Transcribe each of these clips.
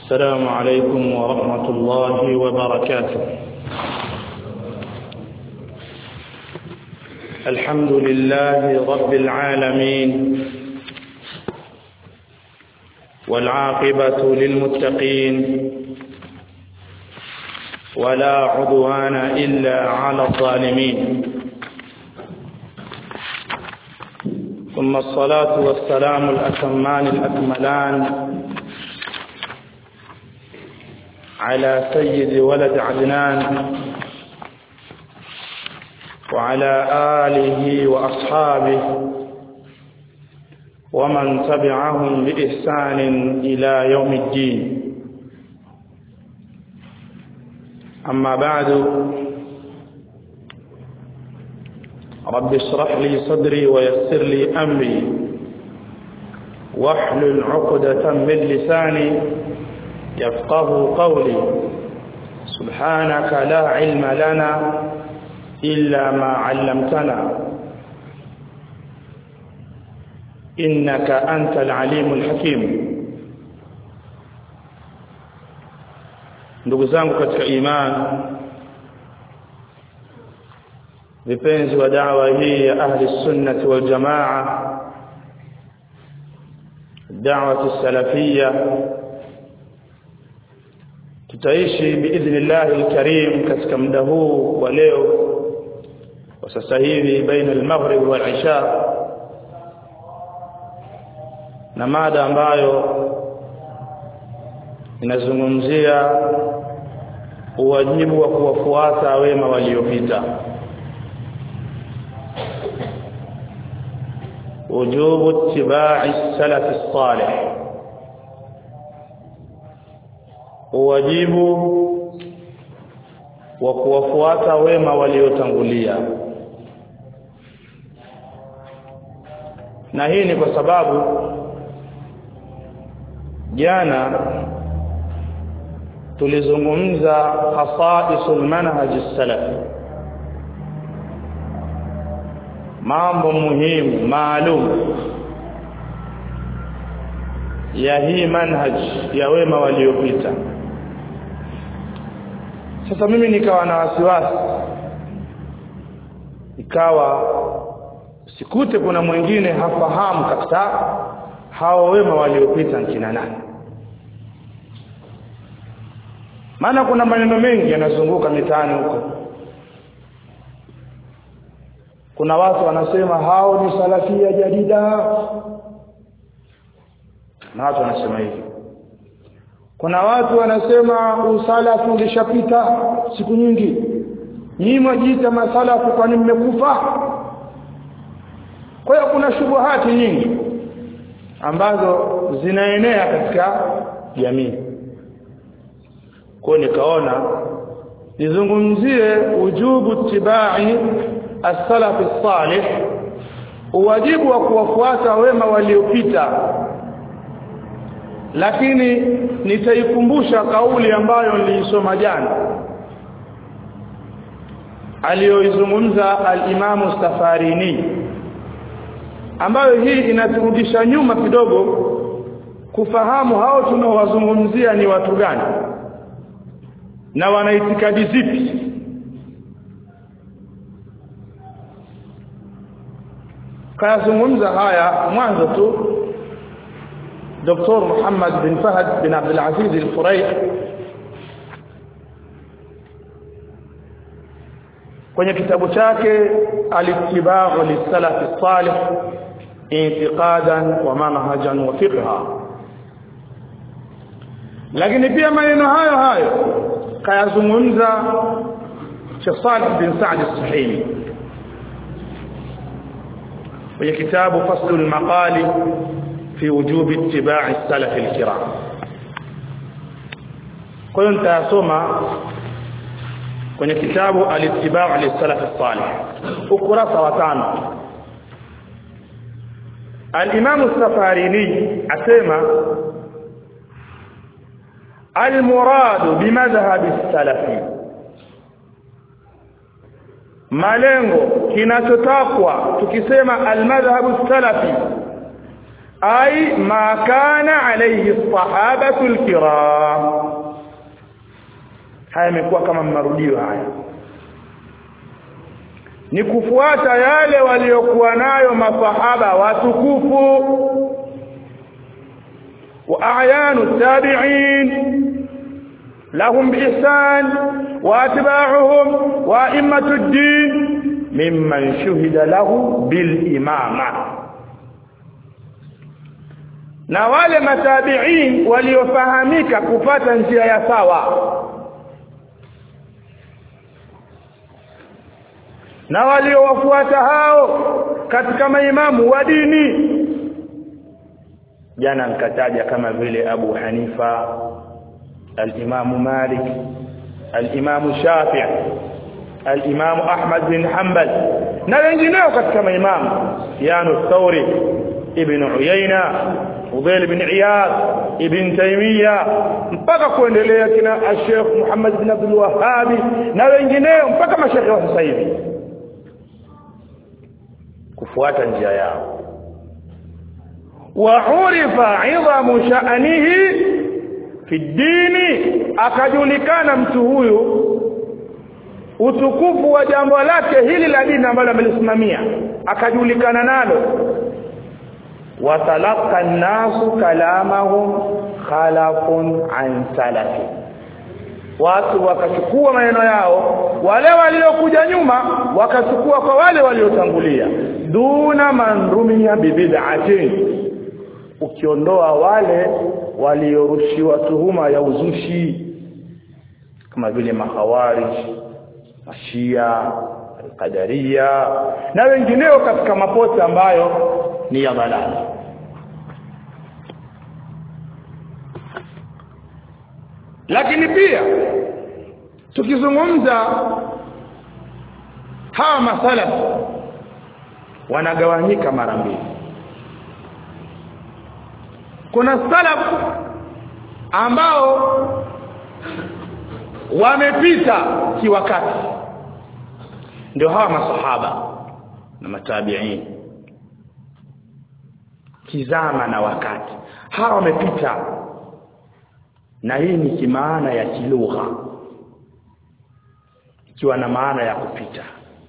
السلام عليكم ورحمة الله وبركاته. الحمد لله رب العالمين، والعاقبة للمتقين، ولا عدوان إلا على الظالمين، ثم الصلاة والسلام الأتمان الأكملان على سيد ولد عدنان وعلى آله وأصحابه ومن تبعهم بإحسان إلى يوم الدين. أما بعد، رب اشرح لي صدري ويسر لي أمري واحلل عقدة من لساني يفقه قولي. سبحانك لا علم لنا إلا ما علمتنا إنك أنت العليم الحكيم. ndugu zangu katika imani, vipenzi wa da'wa hii ya ahli sunnah wal jamaa, da'wa salafia, tutaishi biidhnillah alkarim katika muda huu wa leo wa sasa hivi baina al-maghrib wal isha, na mada ambayo inazungumzia uwajibu wa kuwafuata wema waliopita, wujubu ittiba'i salaf as-salih, uwajibu wa kuwafuata wema waliotangulia. Na hii ni kwa sababu jana tulizungumza khasaisul manhaj as-salaf, mambo muhimu maalum ya hii manhaj ya wema waliopita. Sasa mimi nikawa na wasiwasi, ikawa sikute kuna mwingine hafahamu kabisa hao wema waliopita kina nani. Maana kuna maneno mengi yanazunguka mitaani huko. Kuna watu wanasema hao ni salafia jadida, na watu wanasema hivi. Kuna watu wanasema usalafu ulishapita siku nyingi, nyinyi mwajiita masalafu kwani mmekufa. Kwa hiyo kuna shubuhati nyingi ambazo zinaenea katika jamii. Kwa nikaona nizungumzie wujubu ittiba'i as-salaf as-salih, uwajibu wa kuwafuata wema waliopita, lakini nitaikumbusha kauli ambayo nilisoma jana aliyoizungumza al-Imam Safarini, ambayo hii inaturudisha nyuma kidogo kufahamu hao tunaowazungumzia ni watu gani na wana itikadi zipi. Kazungumza haya mwanzo tu Dr. Muhammad bin Fahd bin Abdul Aziz al-Furaih kwenye kitabu chake al-Ittiba'u lis-salaf as-salih i'tiqadan wa manhajan wa fiqha. Lakini pia maneno hayo hayo kayazungumza Sheikh Salih bin Sa'd as-Suhaimi kwenye kitabu Faslul Maqali fi wujubi ittiba'i as-salaf al-kiram. Kwa hiyo nitasoma kwenye kitabu al-Ittiba'u lis-salaf as-salih ukurasa wa 5. Al-Imam as-Safarini asema al-muradu bimadhhab as-salafi, malengo kinachotakwa tukisema al-madhhab as-salafi ay ma kana alayhi as-sahabatu al-kiram. Haya yamekuwa kama marudio haya, ni kufuata yale waliokuwa nayo masahaba watukufu wa ayanu tabi'in lahum biihsan wa atba'uhum wa a'immatud din mimman shuhida lahu bil imama, na wale matabi'in waliofahamika kupata njia ya sawa, na waliowafuata hao katika maimamu wa dini. Jana nikataja kama vile Abu Hanifa, al-Imam Malik, al-Imam Shafi'i, al-Imam Ahmad bin Hanbal na wengineo katika maimamu, Yanu Thawri, Ibn Uyayna, Fudayl ibn Iyad, Ibn Taymiyyah, mpaka kuendelea kina Sheikh Muhammad bin Abdul Wahhab na wengineo mpaka mashaikh wa sasa hivi, kufuata njia yao. Wa urifa 'idhamu sha'nihi fi dini, akajulikana mtu huyu utukufu wa jambo lake hili la dini ambalo amelisimamia, akajulikana nalo. Wa talaqa an-nasu kalamahum khalafun an salafi, watu wakachukua maneno yao, wale waliokuja nyuma wakachukua kwa wale waliotangulia, duna man rumiya bibid'atin, ukiondoa wale waliorushiwa tuhuma ya uzushi kama vile mahawarij, mashia, al-qadariya na wengineo katika mapote ambayo ni ya dalali. Lakini pia tukizungumza hawa masalaf wanagawanyika mara mbili. Kuna salaf ambao wamepita kiwakati, ndio hawa masahaba na matabi'in, kizama na wakati, hawa wamepita. Na hii ni kimaana ya kilugha, ikiwa na maana ya kupita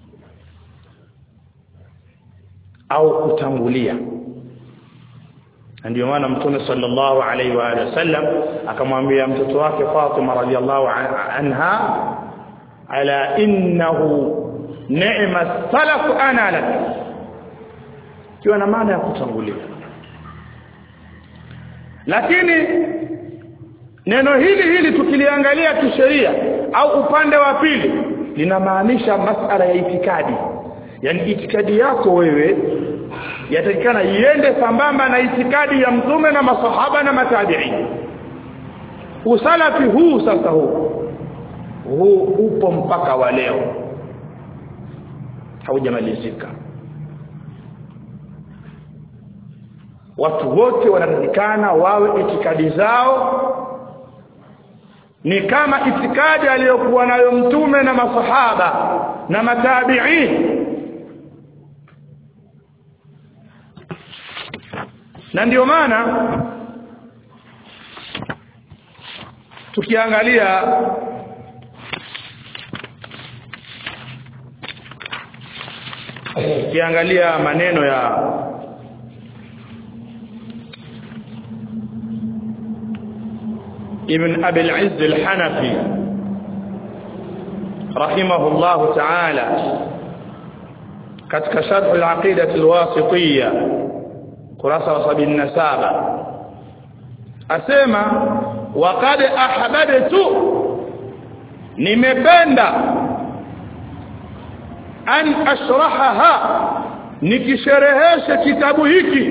au kutangulia. Ndio maana Mtume sallallahu alaihi wa alihi wasallam akamwambia mtoto wake Fatima radhiallahu anha, ala innahu ni'ma salaf ana lak, ikiwa na maana ya kutangulia. Lakini neno hili tukiliangalia kisheria au upande wa pili, linamaanisha masala ya itikadi. Yani itikadi yako wewe yatakikana iende sambamba na itikadi ya Mtume na masahaba na matabi'in. Usalafi huu sasa huu upo mpaka wa leo, haujamalizika. Watu wote wanatakikana wawe itikadi zao ni kama itikadi aliyokuwa nayo Mtume na masahaba na matabi'in. Na ndio maana tukiangalia maneno ya Ibn Abi al-Izz al-Hanafi rahimahullah ta'ala katika sharh al-Aqidah al-Wasitiyya kurasa wa 77, asema waqad ahbabtu, nimependa an ashrahaha, nikisherehesha kitabu hiki,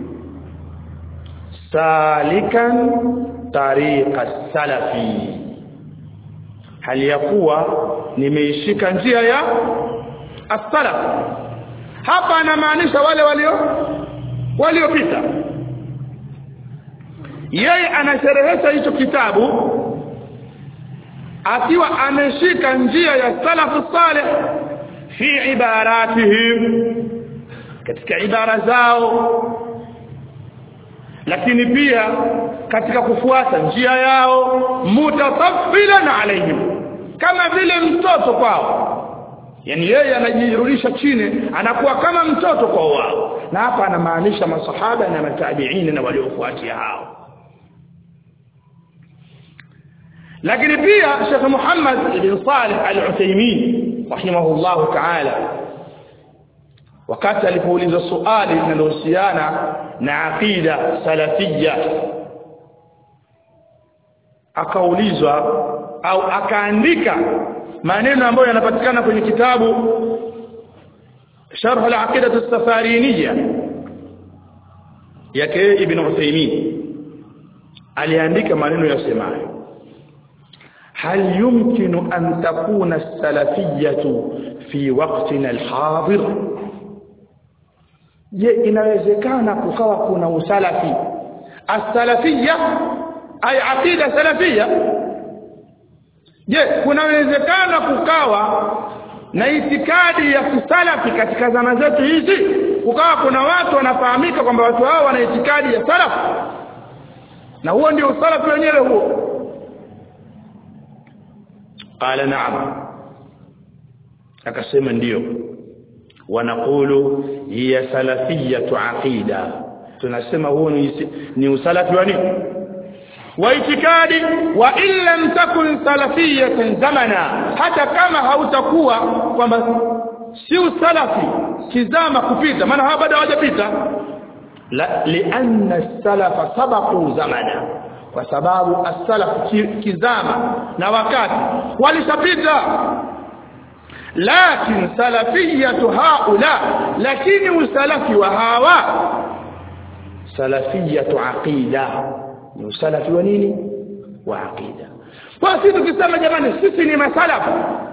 salikan tariqa salafi, hali ya kuwa nimeishika njia ya as-salaf. Hapa anamaanisha wale waliopita. Yeye anasherehesha hicho kitabu akiwa ameshika njia ya salafu salih fi ibaratihim, katika ibara zao, lakini pia katika kufuata njia yao mutataffilan alaihim, kama vile mtoto kwao. Yani yeye anajirudisha chini, anakuwa kama mtoto kwa wao. Na hapa anamaanisha masahaba na matabiini na waliofuatia hao. lakini pia Sheikh Muhammad ibn Salih al-Uthaymeen rahimahullah ta'ala wakati alipoulizwa swali linalohusiana na aqida salafiyya, akaulizwa au akaandika maneno ambayo yanapatikana kwenye kitabu Sharh al-Aqidah as-Safariniyya yake Ibn Uthaymeen. Aliandika maneno yasemayo: هل يمكن أن تكون السلفية في وقتنا الحاضر؟ je, inawezekana kukawa kuna usalafi? As-salafiyya ay aqida salafiyya. Je, kunawezekana kukawa na itikadi ya kisalafi katika zama zetu hizi? Kukawa kuna watu wanafahamika kwamba watu hao wana itikadi ya salaf, na huo ndio usalafi wenyewe huo. Qala na'am, akasema ndio. Wanaqulu hiya salafiyatu aqida, tunasema huo ni usalafi wa nini? Wa itikadi. Wa illam takun salafiyatan zamana, hata kama hautakuwa kwamba si usalafi kizama kupita, maana hapa bado hawajapita. La, lianna as-salafa sabaqu zamana, kwa sababu as-salaf kizama na wakati walishapita. Lakin salafiyatu haula, lakini usalafi wa hawa salafiyatu aqida, ni usalafi wa nini? Wa aqida. Kwa sisi tukisema jamani sisi ni masalafu,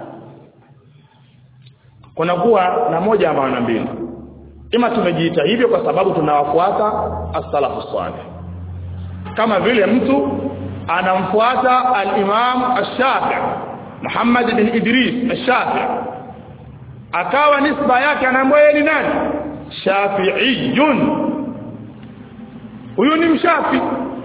kuna kuwa na moja ama maana mbili. Ima tumejiita hivyo kwa sababu tunawafuata as-salafu salih, kama vile mtu anamfuata al-Imam ash-Shafi'i Muhammad ibn Idris ash-Shafi'i, akawa nisba yake anaambiwa ni nani? Shafi'iyun. Huyo ni mshafi.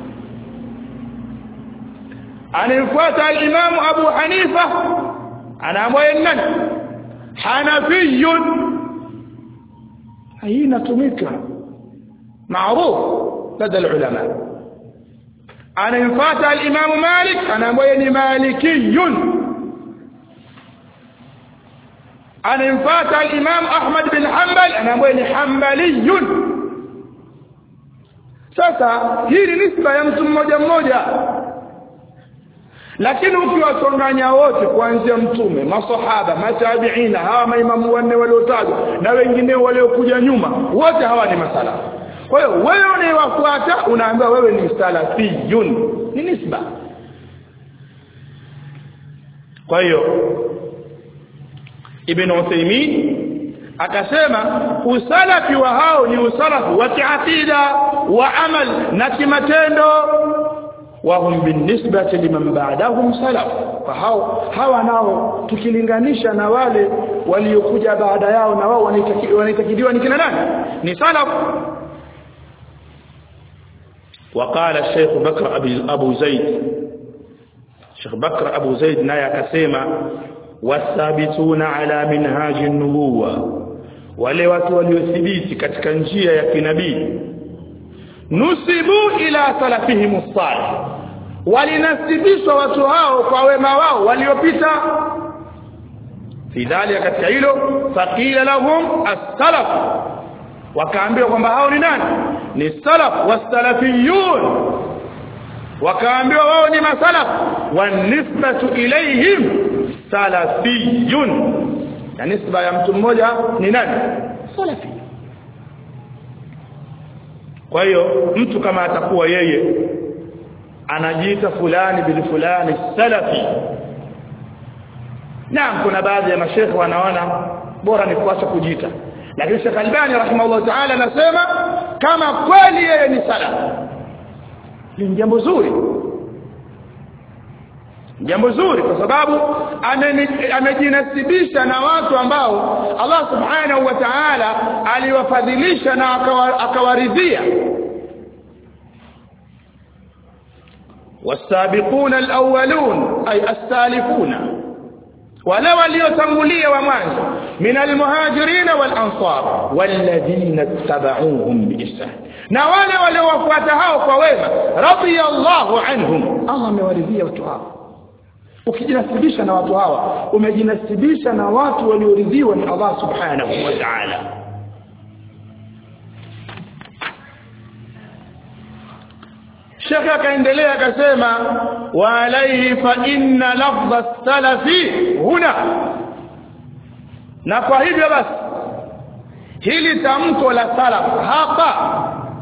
Anafuata al-Imam Abu Hanifa, anaambiwa ni nani? Hanafiyun. Hii inatumika maarufu لدى العلماء. anafuata al-Imam Malik, anaambiwa ni Malikiyun. anafuata al-Imam Ahmad bin Hanbal, anaambiwa ni Hanbaliyun. Sasa hii ni nisba ya mtu mmoja mmoja, lakini ukiwachanganya wote kuanzia mtume, masahaba, matabiina, hawa maimamu wanne waliotajwa na wengine waliokuja nyuma, wote hawa ni masalafu. Kwa hiyo wewe unayewafuata unaambiwa wewe ni salafiyun, ni nisba. Kwa hiyo Ibn Uthaymeen akasema usalafi wa hao ni usalafi wa kiakida wa amal na kimatendo, wa hum binisbati liman ba'dahum salaf. Fa hawa nao tukilinganisha na wale waliokuja baada yao, na wao wanatakidiwa ni kina nani? Ni salaf. وقال الشيخ بكر أبو زيد، الشيخ بكر أبو زيد نايا كسيما والثابتون على منهاج النبوة، wale watu waliothibiti katika njia ya kinabii, nusibu ila salafihim as-salih, walinasibishwa watu hao kwa wema wao waliopita. Fi dhalika, katika hilo, faqila lahum as-salaf, wakaambiwa kwamba hao ni nani? Ni salaf. Was-salafiyun, wakaambiwa wao ni masalaf. Wan-nisbatu ilayhim salafiyun, na nisba ya mtu mmoja ni nani? Salafi. Kwa hiyo mtu kama atakuwa yeye anajiita fulani bil fulani salafi, naam, kuna baadhi ya mashekhe wanaona bora ni kuacha kujiita, lakini Sheikh Albani rahimahullah ta'ala anasema kama kweli yeye ni salafi ni jambo zuri, jambo zuri, kwa sababu amejinasibisha na watu ambao Allah subhanahu wa ta'ala aliwafadhilisha na akawaridhia. wasabiquna alawwalun ay as-salifuna wala waliotangulia wa mwanzo min almuhajirin wal ansar walladhina tabauhum biihsan na wale waliowafuata hao kwa wema radiyallahu anhum Allah amewaridhia watu hao. Ukijinasibisha na watu hawa umejinasibisha na watu walioridhiwa ni Allah subhanahu wa ta'ala. Sheikh akaendelea akasema wa alayhi fa inna lafdha salafi huna, na kwa hivyo basi hili tamko la salaf hapa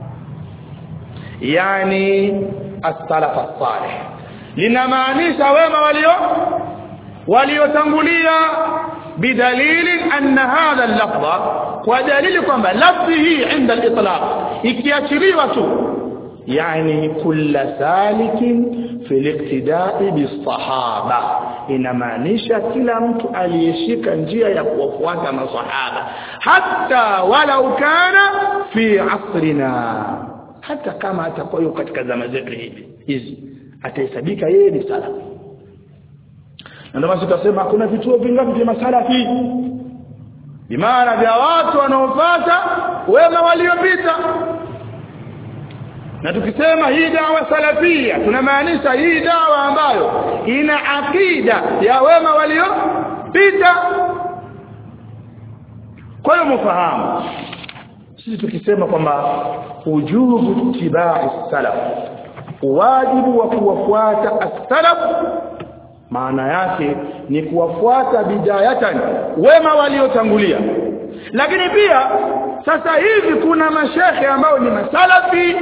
yani as-salaf as-salih linamaanisha wema waliotangulia bidalili anna hadha al-lafdha, kwa dalili kwamba lafzi hii inda al-itlaq ikiachiliwa tu yani kulla salikin fi al-iqtida'i bis-sahaba, inamaanisha kila mtu aliyeshika njia ya kuwafuata masahaba hata walau kana fi asrina, hata kama atakuwa yuko katika zama zetu hizi atahesabika yeye ni salafi. Na ndio basi tutasema kuna vituo vingapi vya masalafi, bimaana vya watu wanaofuata wema waliopita. Na tukisema hii dawa salafia tunamaanisha hii dawa ambayo ina akida ya wema waliopita. Kwa hiyo mfahamu sisi tukisema kwamba wujubu ittiba'i salaf, wajibu wa kuwafuata as-salaf, maana yake ni kuwafuata bidayatan wema waliotangulia. Lakini pia sasa hivi kuna mashehe ambao ni masalafi,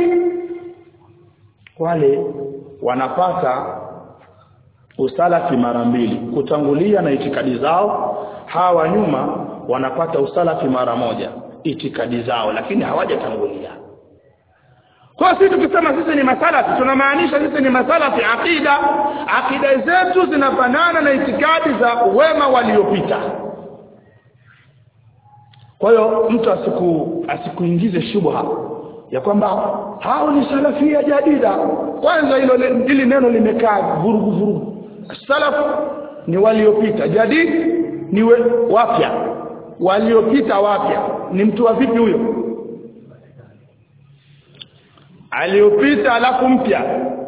wale wanapata usalafi mara mbili, kutangulia na itikadi zao. Hawa nyuma wanapata usalafi mara moja, itikadi zao lakini hawajatangulia. Kwa sisi tukisema sisi ni masalafi tunamaanisha sisi ni masalafi akida zetu zinafanana na itikadi za wema waliopita. Kwa hiyo mtu asikuingize shubha ya kwamba hao ni salafia jadida. Kwanza hili neno limekaa vurugu. Salaf ni waliopita, jadid ni wapya. Waliopita wapya ni mtu wa vipi huyo? Aliopita alafu mpya.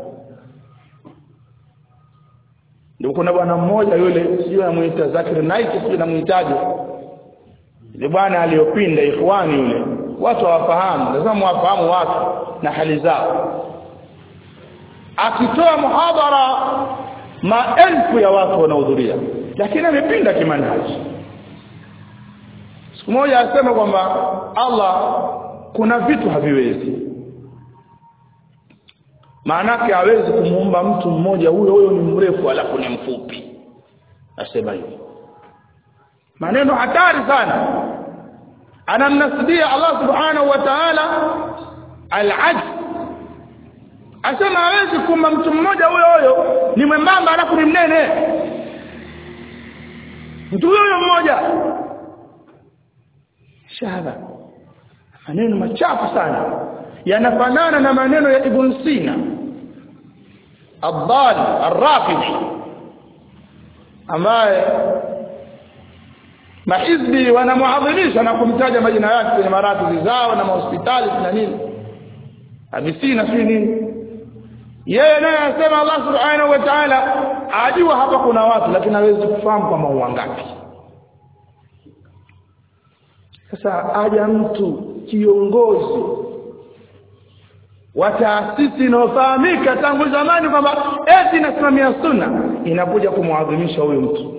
Ndio kuna bwana mmoja yule sio anamuita Zakir Naik, sio anamuitaje yule bwana aliopinda ikhwani yule, watu hawafahamu, lazima wafahamu watu na hali zao. Akitoa muhadhara maelfu ya watu wanahudhuria, lakini amepinda kimanhaji. Siku moja asema kwamba Allah kuna vitu haviwezi, maanake hawezi kumuumba mtu mmoja huyo ni mrefu alafu ni mfupi. Asema hivyo maneno hatari sana, anamnasibia Allah subhanahu wa ta'ala al-ajz. Asema hawezi kuumba mtu mmoja huyo ni mwembamba alafu ni mnene, mtu huyo mmoja. Shahada maneno machafu sana, yanafanana na maneno ya Ibn Sina Abdal Ar-Rafidi, ambaye mahizbi wanamuadhimisha na kumtaja majina yake kwenye maradhi zao na hospitali na nini, Abisina si nini. Yeye naye anasema Allah subhanahu wa ta'ala ajua hapa kuna watu, lakini hawezi kufahamu kama wangapi. Sasa aja mtu kiongozi wa taasisi inayofahamika tangu zamani kwamba eti inasimamia sunna, inakuja kumuadhimisha huyo mtu.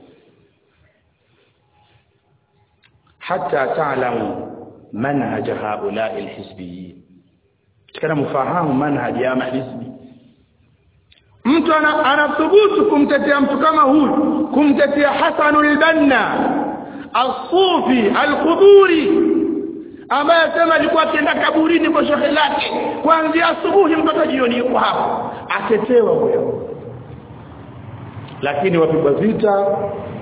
Hata ta'lamu manhaj haula'i alhizbiyyin, kana mfahamu manhaj ya mahizbi. Mtu anathubutu kumtetea mtu kama huyu, kumtetea Hasanul Banna As-Sufi Al-Quburi, ambaye sema alikuwa akienda kaburini kwa shekhe lake kuanzia asubuhi mpaka jioni yuko hapo, atetewa huyo. Lakini wapigwa vita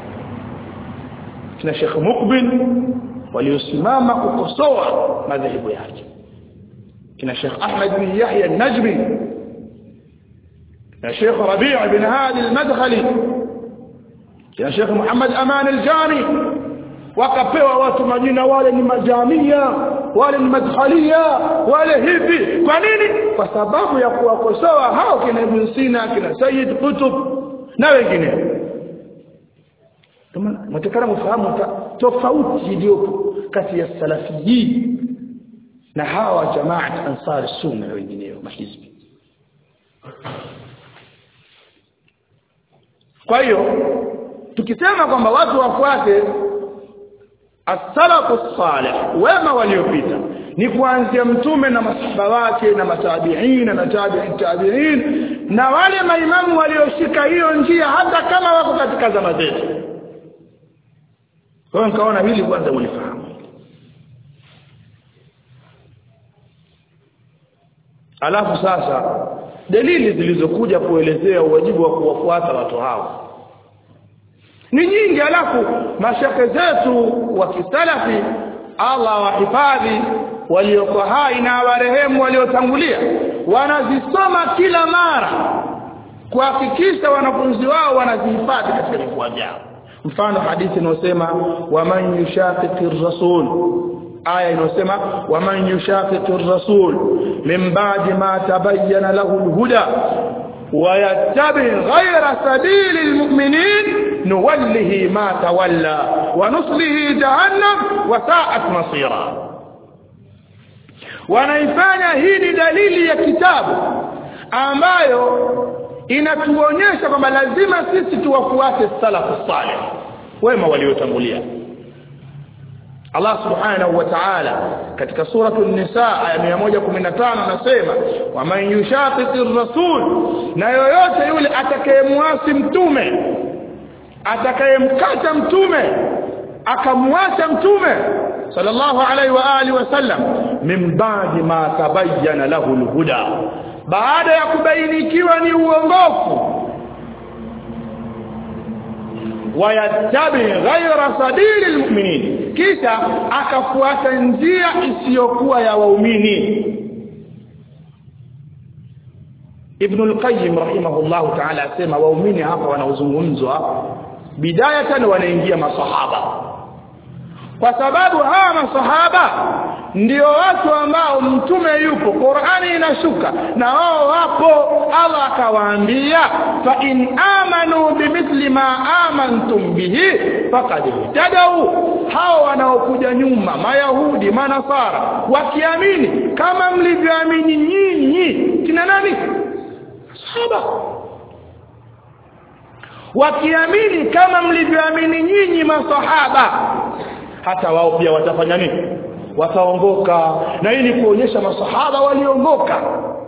kina Sheikh Muqbil waliosimama kukosoa madhehebu yake, kina Sheikh Ahmad bin Yahya An-Najmi يا شيخ ربيع بن هادي المدخلي يا شيخ محمد أمان الجاني wakapewa watu majina wale ni majamia wale ni madkhalia wale hivi kwa nini kwa sababu ya kuwakosoa hao kina Ibn Sina kina Sayyid Qutb na wengine kama mtakana mfahamu tofauti iliyopo kati ya salafiyin na hawa jamaat ansar sunna na wengineo mahizbi kwa hiyo tukisema kwamba watu wafuate as-salafu as-salih wema waliopita ni kuanzia mtume na masahaba wake na matabiina na tabi'in na wale maimamu walioshika hiyo njia hata kama wako katika zama zetu. Kwa hiyo nikaona hili kwanza mlifahamu. Alafu sasa dalili zilizokuja kuelezea wajibu wa kuwafuata watu hao ni nyingi. Alafu mashaka zetu wa kisalafi Allah wahifadhi waliokuwa hai na warehemu waliotangulia wanazisoma kila mara kuhakikisha wanafunzi wao wanazihifadhi katika vifua vyao. Mfano hadithi inayosema waman yushaqiqir rasul, aya inayosema waman yushaqiqir rasul min ba'di ma tabayyana lahu al-huda wa yattabi ghayra sabilil mu'minin nuwallihi ma tawalla wa nuslihi jahannam wa sa'at masira. Wanaifanya hii ni dalili ya kitabu ambayo inatuonyesha kwamba lazima sisi tuwafuate salafu salih wema waliotangulia. Allah subhanahu wa ta'ala katika suratul Nisa aya 115 anasema waman yushaqiqir rasul, na yoyote yule atakayemwasi mtume, atakayemkata mtume, akamwacha mtume sallallahu alaihi wa alihi wasallam min ba'di ma tabayyana lahu al-huda, baada ya kubainikiwa ni uongofu, wayattabi ghayra sabilil mu'minin, kisha akafuata njia isiyokuwa ya waumini. Ibn al-Qayyim rahimahullah ta'ala asema waumini hapa wanaozungumzwa bidayatan wanaingia masahaba, kwa sababu hawa masahaba ndio watu ambao mtume yupo, Qur'ani inashuka na wao wapo. Allah akawaambia fa in amanu bimithli ma amantum bihi faqad ihtadaw. Hao wanaokuja nyuma mayahudi manasara wakiamini kama mlivyoamini nyinyi, kina nani? Sahaba. Wakiamini kama mlivyoamini nyinyi masahaba, hata wao pia watafanya nini? Wataongoka. Na hii ni kuonyesha masahaba waliongoka.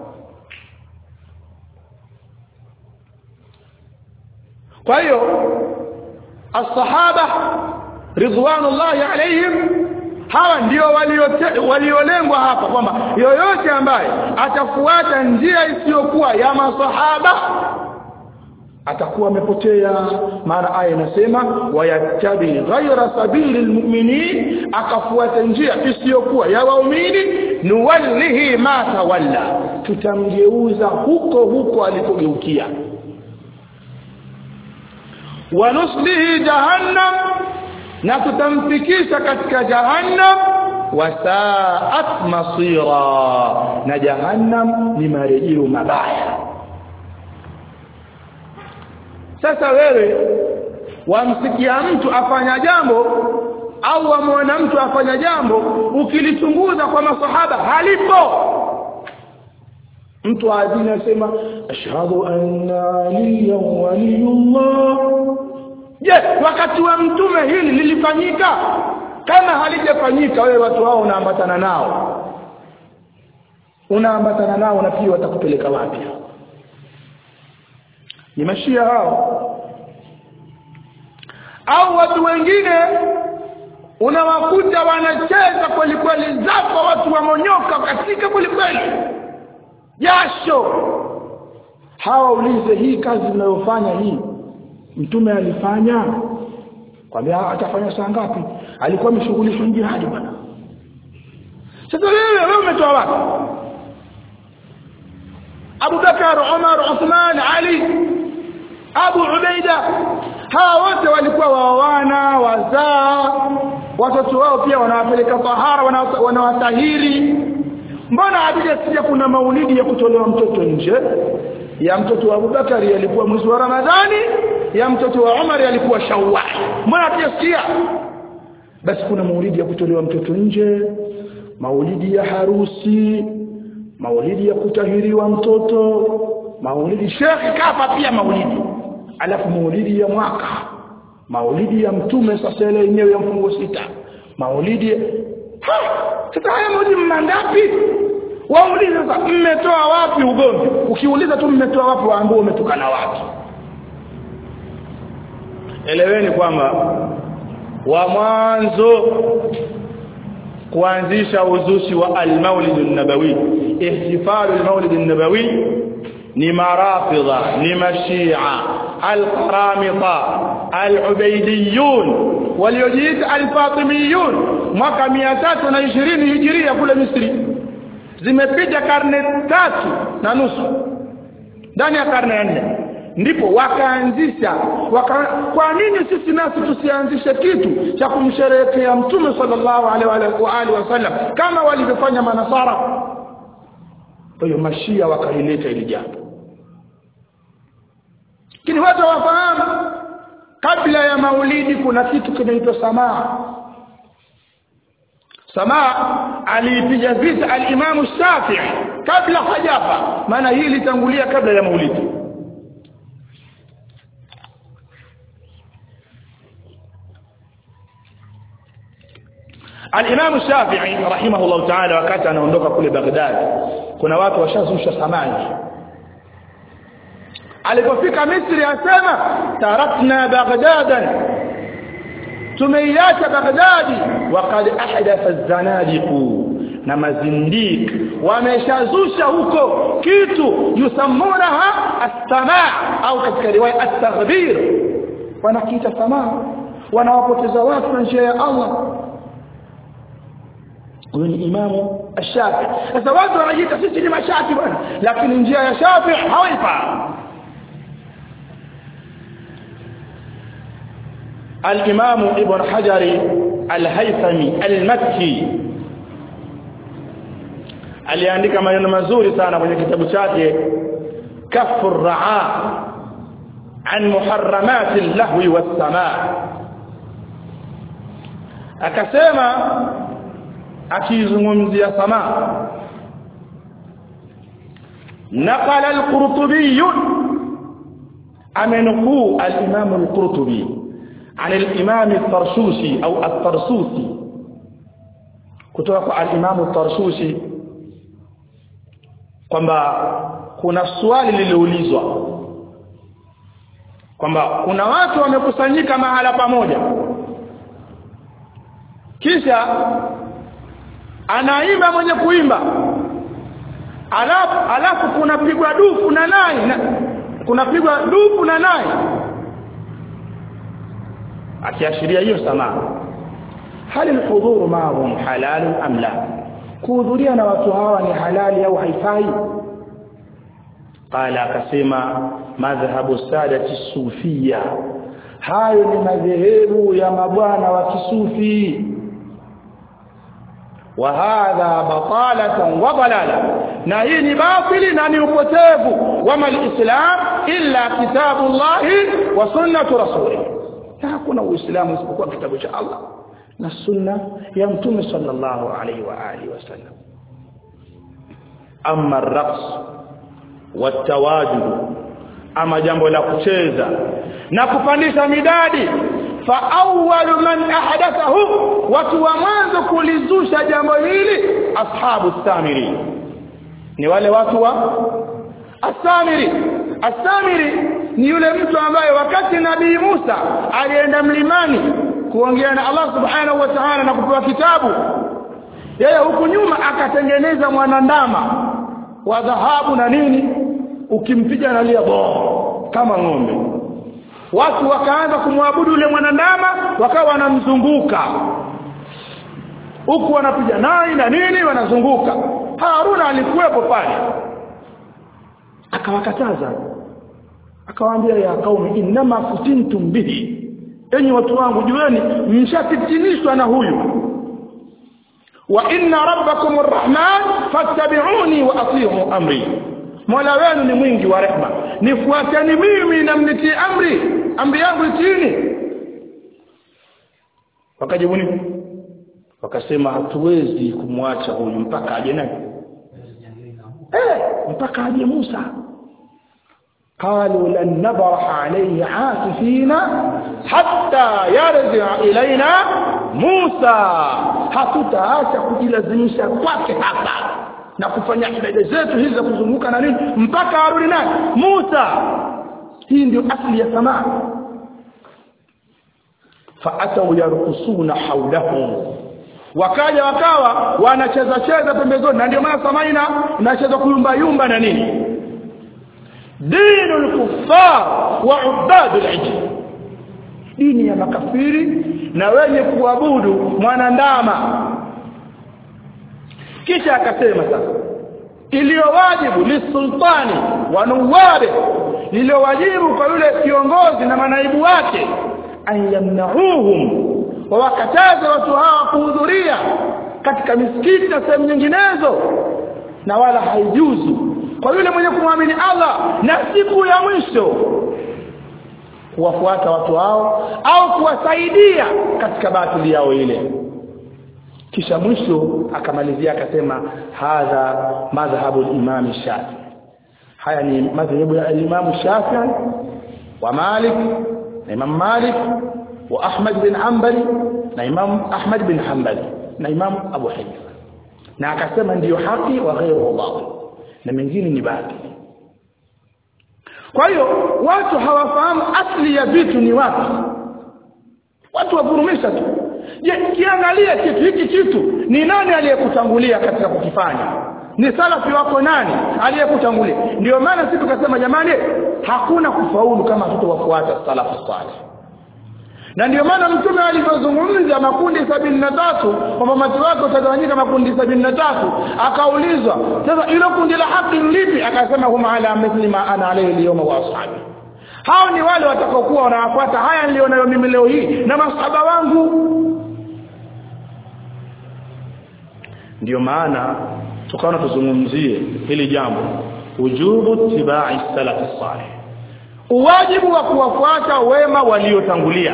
Kwa hiyo as-sahaba ridwanullahi alayhim hawa ndio waliolengwa hapa, kwamba yoyote ambaye atafuata njia isiyokuwa ya masahaba atakuwa amepotea. Maana aya inasema wayattabi ghayra sabilil mu'minin, akafuata njia isiyokuwa ya waumini, nuwallihi ma tawalla, tutamgeuza huko huko alikogeukia, wa nuslihi jahannam, na tutamfikisha katika jahannam, wa sa'at masira, na jahannam ni marejeo mabaya. Sasa wewe wamsikia mtu afanya jambo au wamwona mtu afanya jambo, ukilichunguza kwa masahaba halipo. Mtu adina asema ashhadu anna aliyan waliyullah. Je, wakati wa mtume hili lilifanyika? Kama halijafanyika, wewe watu hao unaambatana nao, na pia watakupeleka wapi? Ni mashia hao. Au watu wengine unawakuta wanacheza kweli kweli, zako watu wamonyoka katika kweli kweli, jasho. Hawa ulize, hii kazi mnayofanya hii mtume alifanya? Kwambia atafanya saa ngapi? Alikuwa ameshughulishwa jihad bwana. Sasa wewe umetoa wapi? Abu Bakar, Umar, Uthman, Ali Abu Ubaida, hawa wote walikuwa waoana, wazaa, watoto wao pia wanawapeleka tahara, wanawatahiri. Mbona hatuja kuna maulidi ya kutolewa mtoto nje? Ya mtoto wa Abubakari alikuwa mwezi wa Ramadhani, ya mtoto wa Umar alikuwa Shawwal. Mbona hatujasikia? Basi kuna maulidi ya kutolewa mtoto nje, maulidi ya harusi, maulidi ya kutahiriwa mtoto, maulidi Sheikh kafa pia maulidi. Alafu maulidi ya mwaka, maulidi ya mtume sasa ile yenyewe ya mfungo sita, maulidi sasa haya maulidi mangapi? Waulize sasa mmetoa wapi ugomvi? Ukiuliza tu mmetoa wapi, waambie umetokana wapi. Eleweni kwamba wa mwanzo kuanzisha uzushi wa al-Maulid an-Nabawi, ihtifalu al-Maulid an-Nabawi ni marafidha, ni mashia, al-qaramita, al-ubaydiyun, waliojiita al-fatimiyun. Mwaka 320 hijiria kule Misri. Zimepita karne 3.5 ndani ya karne ya 4 ndipo wakaanzisha. Kwa nini sisi nasi tusianzishe kitu cha kumsherehekea mtume sallallahu alaihi wasallam kama walivyofanya manasara? Kwa hiyo mashia wakaileta ile jambo. Lakini watu wafahamu kabla ya maulidi kuna kitu kinaitwa samaa. Samaa alipiga vita al-Imam Shafi'i kabla hajafa, maana hii ilitangulia kabla ya maulidi. Al-Imam Shafi'i rahimahullah ta'ala wakati anaondoka kule Baghdad, kuna watu washazusha samani. Alipofika Misri asema tarakna Baghdadan, tumeiacha Baghdadi, waqad ahdatha az-zanadiqu, na mazindiq wameshazusha huko kitu yusammunaha as-samaa, au katika riwaya at-taghbir, wanakiita samaa, wanawapoteza watu na njia ya Allah. Huyu ni Imamu Ash-Shafi'i. Sasa watu wanajiita sisi ni mashaki bwana, lakini njia ya Shafi'i hawaifahamu. الإمام ابن حجر الهيثمي المكي aliandika maneno mazuri sana kwenye kitabu chake Kaffu ar-Ra'a an muharramat al-lahwi was-samaa. Akasema akizungumzia samaa, naqala al-Qurtubi, amenukuu al-Imam al-Qurtubi عن الإمام الطرسوسي أو الطرسوسي kutoka al-Imam al-Tarsusi kwamba kuna swali liliulizwa kwamba kuna watu wamekusanyika mahala pamoja, kisha anaimba mwenye kuimba, alafu kunapigwa dufu na nai, kunapigwa dufu na nai, akiashiria hiyo samaa. Hali al-hudhur ma'ahum halal am la? Kuhudhuria na watu hawa ni halali au haifai? Qala, akasema madhhabu sadati sufia, hayo ni madhehebu ya mabwana wa kisufi. Wa hadha batalatan wa dalala, na hii ni batili na ni upotevu. Wa mal islam illa kitabullahi wa sunnatu rasulih, hakuna uislamu isipokuwa kitabu cha Allah na sunna ya mtume sallallahu alaihi wa alihi wasallam. Amma ar-raqs wat-tawajud, ama jambo la kucheza na kupandisha midadi, fa awwalu man ahdathahu, watu wa mwanzo kulizusha jambo hili ashabu Samiri, ni wale watu wa As-Samiri. As-Samiri ni yule mtu ambaye wakati Nabii Musa alienda mlimani kuongea na Allah subhanahu wa ta'ala na kupewa kitabu, yeye huku nyuma akatengeneza mwanandama wa dhahabu na nini, ukimpiga analia kama ng'ombe. Watu wakaanza kumwabudu yule mwanandama, wakawa wanamzunguka huku wanapiga nai na nini, wanazunguka. Haruna alikuwepo pale, akawakataza, akawaambia ya qaumi inma futintum bihi, enyi watu wangu jueni mshafitinishwa na huyu. Wa inna rabbakum arrahman fattabi'uni wa ati'u amri, Mola wenu ni mwingi wa rehema, nifuateni mimi na mnitii amri yangu itini. Wakajibu nini? Wakasema hatuwezi kumwacha huyu mpaka aje nani? Mpaka aje Musa. قالوا لن نبرح عليه عاكفين حتى يرجع إلينا موسى, hatutaacha kujilazimisha kwake hapa na kufanya ibada zetu hizi za kuzunguka na nini mpaka arudi naye Musa. Hii ndio asili ya samaa. Faatau yarkusuna hawlahu, wakaja wakawa wanacheza pembezoni, na ndio maana samaa inacheza kuyumba na nini. Dinul kuffar wa ubadul ijl, dini ya makafiri na wenye kuabudu mwanandama. Kisha akasema sasa iliyowajibu lisultani wa nuwabe, iliyowajibu kwa yule kiongozi na manaibu wake, ayamnauhum, wa wakataze watu hawa kuhudhuria katika misikiti na sehemu nyinginezo, na wala haijuzu kwa yule mwenye kumwamini Allah na siku ya mwisho kuwafuata watu hao au kuwasaidia katika batili yao ile. Kisha mwisho akamalizia akasema hadha madhhabu al-Imam Shafi'i, haya ni madhhabu ya Imam Shafi'i wa Malik na Imam Malik wa Ahmad bin Hanbali na Imam Ahmad bin Hanbali na Imam Abu Hanifa, na akasema ndio haki wa ghairu batil, na mengine ni batili. Kwa hiyo watu hawafahamu asili ya vitu ni wapi, watu wavurumisha tu. Je, kiangalia hiki kitu ni nani aliyekutangulia katika kukifanya? Ni salafi wako nani aliyekutangulia? Ndio maana sisi tukasema jamani, hakuna kufaulu kama tutawafuata salafu salih. Na ndio maana mtume alipozungumza makundi 73 kwamba watu wake utagawanyika makundi 73, akaulizwa sasa ile kundi la haki lipi? Akasema huma ala mithli ma ana alayhi al-yawma wa ashabi, hao ni wale watakaokuwa wanafuata haya nilionayo mimi leo hii na masahaba wangu. Ndio maana tukaona tuzungumzie hili jambo, wujubu tibai salaf salih, uwajibu wa kuwafuata wema waliotangulia.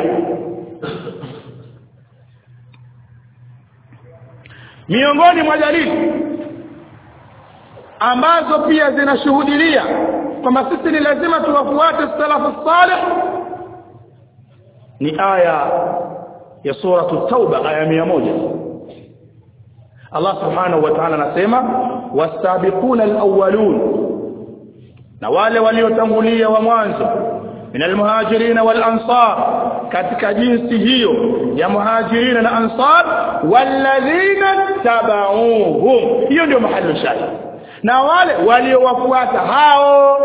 Miongoni mwa dalili ambazo pia zinashuhudia kwamba sisi ni lazima tuwafuate salafu salih ni aya ya sura at-Tauba aya 100. Allah subhanahu wa ta'ala anasema wasabiquna al-awwalun, na wale waliotangulia wa mwanzo, minal muhajirin wal ansar, katika jinsi hiyo ya muhajirin na ansar, walladhina tabauhum, hiyo ndio mahali shahidi, na wale waliowafuata hao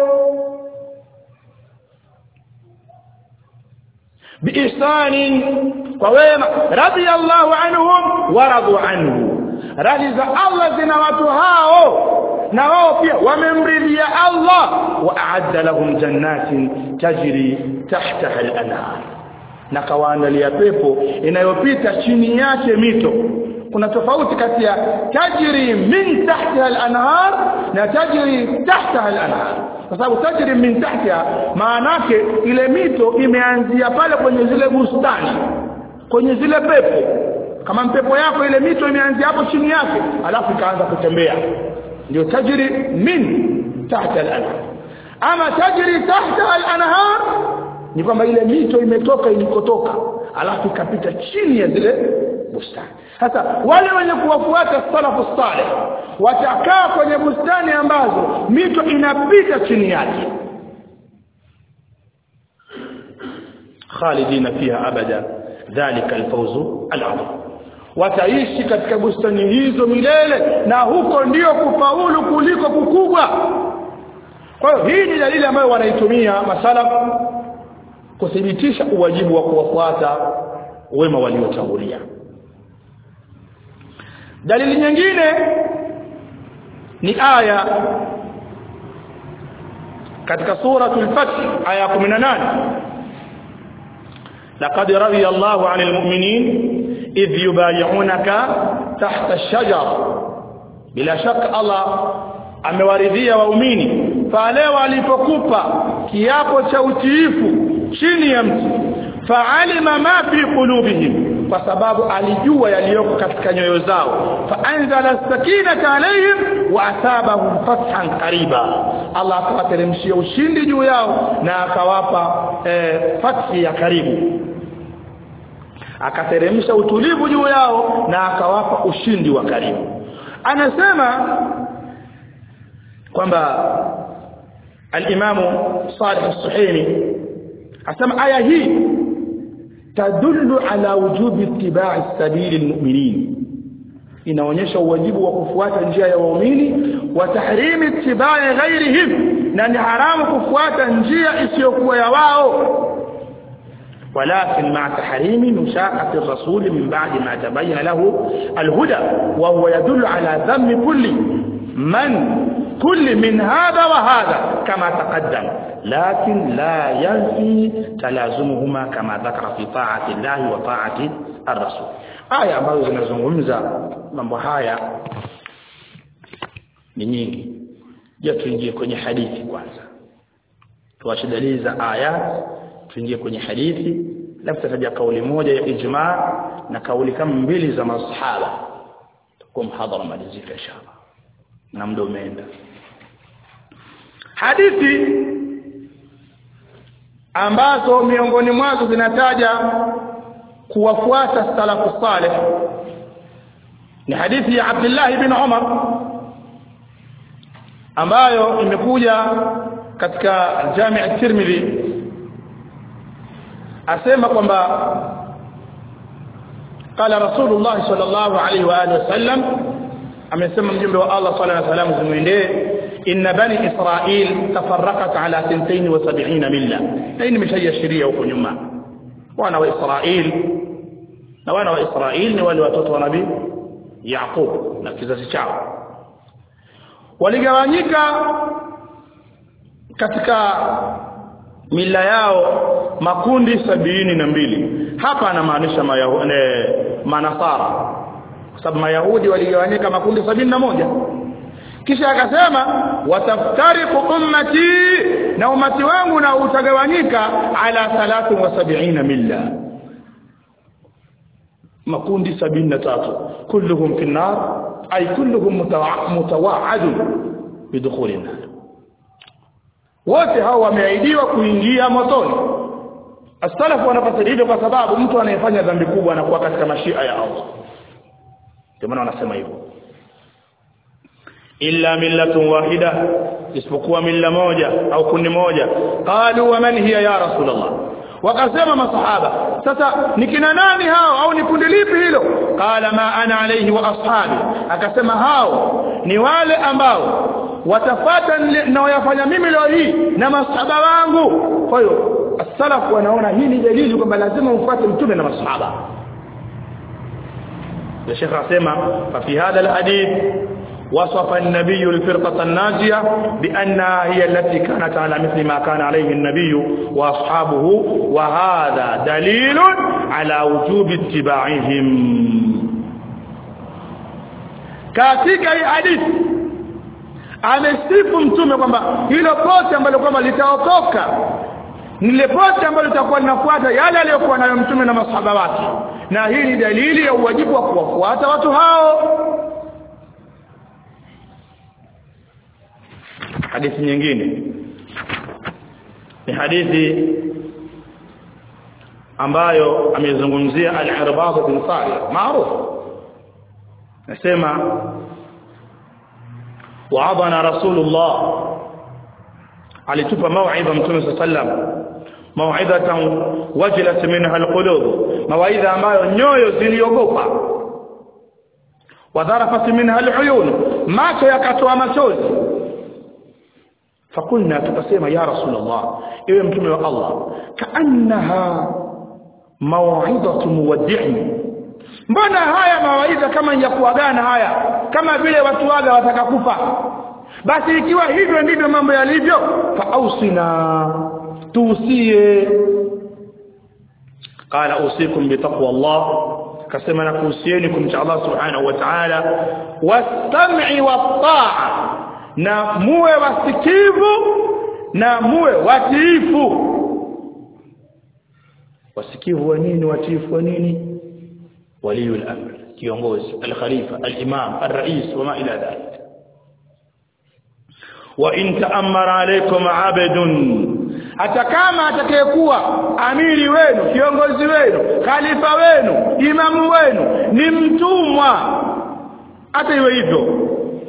biihsani, kwa wema, radiyallahu anhum wa radu anhu, radhi za Allah zina watu hao na wao pia wamemridhia Allah. Wa a'adda lahum jannatin tajri tahtaha al-anhar, na kawaandalia pepo inayopita chini yake mito. Kuna tofauti kati ya tajri min tahtaha al-anhar na tajri tahtaha al-anhar, kwa sababu tajri min tahtaha maana yake ile mito imeanzia pale kwenye zile bustani, kwenye zile pepo. Kama pepo yako ile mito imeanzia hapo chini yake alafu ikaanza kutembea, ndio tajri min tahta al-anhar. Ama tajri tahta al-anhar ni kwamba ile mito imetoka ilikotoka alafu ikapita chini ya zile bustani. Sasa wale wenye kuwafuata salafu salih watakaa kwenye bustani ambazo mito inapita chini yake, khalidina fiha abada, dhalika al-fawzu al-'azim, wataishi katika bustani hizo milele, na huko ndio kufaulu kuliko kukubwa. Kwa hiyo hii ni dalili ambayo wanaitumia masalaf kuthibitisha uwajibu wa kuwafuata wema waliotangulia. Dalili nyingine ni aya katika suratul Fath aya 18 laqad radiya Allahu 'anil mu'minin idh yubay'unaka tahta ash-shajara bila shaka Allah amewaridhia waumini pale walipokupa kiapo cha utiifu chini ya mti fa'alima ma fi qulubihim kwa sababu alijua yaliyoko katika nyoyo zao fa'anzala sakinata alayhim wa asabahum fathan qariba Allah akawateremshia ushindi juu yao na akawapa fathi ya karibu akateremsha utulivu juu yao na akawapa ushindi wa karibu anasema kwamba al-Imam Salih al-Suhaimi asema aya hii tadullu ala wujubi ittiba'i sabili al-mu'minin inaonyesha wajibu wa kufuata njia ya waumini wa tahrimi ittiba'i ghairihim na ni haramu kufuata njia isiyokuwa ya wao ولكن مع تحريم مشاقة الرسول من بعد ما تبين له الهدى وهو يدل على ذم كل من هذا وهذا كما تقدم لكن لا ينفي تلازمهما كما ذكر في طاعة الله وطاعة الرسول aya ambazo zinazungumza mambo haya ni nyingi je tuingie kwenye hadithi kwanza tuwashidaliza aya tuingie kwenye hadithi labda tutaja kauli moja ya ijma na kauli kama mbili za masahaba tukum hadhara malizika inshallah na muda umeenda hadithi ambazo miongoni mwazo zinataja kuwafuata salafu salih ni hadithi ya Abdullah ibn Umar ambayo imekuja katika Jami' at-Tirmidhi asema kwamba qala Rasulullah sallallahu alaihi wa alihi wasallam amesema mjumbe wa Allah sallallahu alaihi wasallam zimwendee inna bani Israil tafarraqat ala 72 milla hii nimeshaashiria huko nyuma wana wa Israil na wana wa Israil ni wale watoto wa nabii Yaqub na kizazi chao waligawanyika katika mila yao makundi 72 hapa anamaanisha manasara kwa sababu mayahudi waligawanyika makundi 71 kisha akasema wataftariqu ummati na umati wangu na utagawanyika ala 73 milla makundi 73 kulluhum fi an-nar ay kulluhum mutawa'adun bidukhuli an-nar wote hao wameahidiwa kuingia motoni as-salaf wanafasiri hivyo kwa sababu mtu anayefanya dhambi kubwa anakuwa katika mashia ya Allah ndio maana wanasema hivyo illa millatun wahida isipokuwa milla moja au kundi moja qalu wa man hiya ya rasulullah wakasema masahaba sasa ni kina nani hao au ni kundi lipi hilo qala ma ana alayhi wa ashabi akasema hao ni wale ambao watafata ninayoyafanya mimi leo hii na masahaba wangu kwa hiyo as-salaf wanaona hii ni dalili kwamba lazima ufuate mtume na masahaba الشيخ اسمع ففي هذا الحديث وصف النبي الفرقة الناجية بأنها هي التي كانت على مثل ما كان عليه النبي وأصحابه وهذا دليل على وجوب اتباعهم katika hii hadithi amesifu mtume kwamba hilo pote ambalo kwamba litaokoka ni pote ambalo litakuwa linafuata yale aliyokuwa nayo mtume na masahaba wake na hii ni dalili ya uwajibu wa kuwafuata watu hao hadithi nyingine ni hadithi ambayo amezungumzia al-Irbad bin Sariya maarufu nasema wa'adana rasulullah alitupa mau'idha mtume sallam mau'idatan wajilat minha alqulub mawaidha ambayo nyoyo ziliogopa wadharafat minha aluyun macho yakatoa machozi fakulna tukasema ya rasulullah ewe mtume wa Allah kaannaha mau'idatu muwaddi'in mbona haya mawaidha kama ya kuagana haya kama vile watu waga watakakufa basi ikiwa hivyo ndivyo mambo yalivyo fa'usina tuusie qala usikum bi taqwa Allah kasema na kuhusieni kumcha Allah subhanahu wa ta'ala was-sam'i wat-ta'a na muwe wasikivu na muwe watiifu wasikivu wa nini watiifu wa nini waliyul amr kiongozi al-khalifa al-imam al-rais wama ila dhalik wa in ta'ammara alaykum 'abdun hata kama atakayekuwa amiri wenu kiongozi wenu khalifa wenu imamu wenu ni mtumwa hata iwe hivyo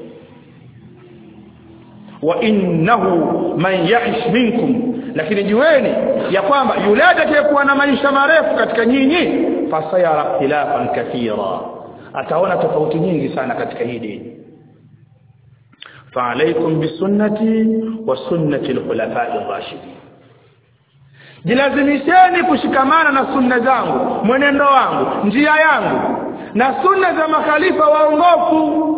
wa innahu man ya'ish minkum lakini jueni ya kwamba yule atakayekuwa na maisha marefu katika nyinyi fasayara ikhtilafan kathira ataona tofauti nyingi sana katika hii dini فعليكم بسنتي وسنة الخلفاء الراشدين jilazimisheni kushikamana na sunna zangu mwenendo wangu njia yangu na sunna za makhalifa waongofu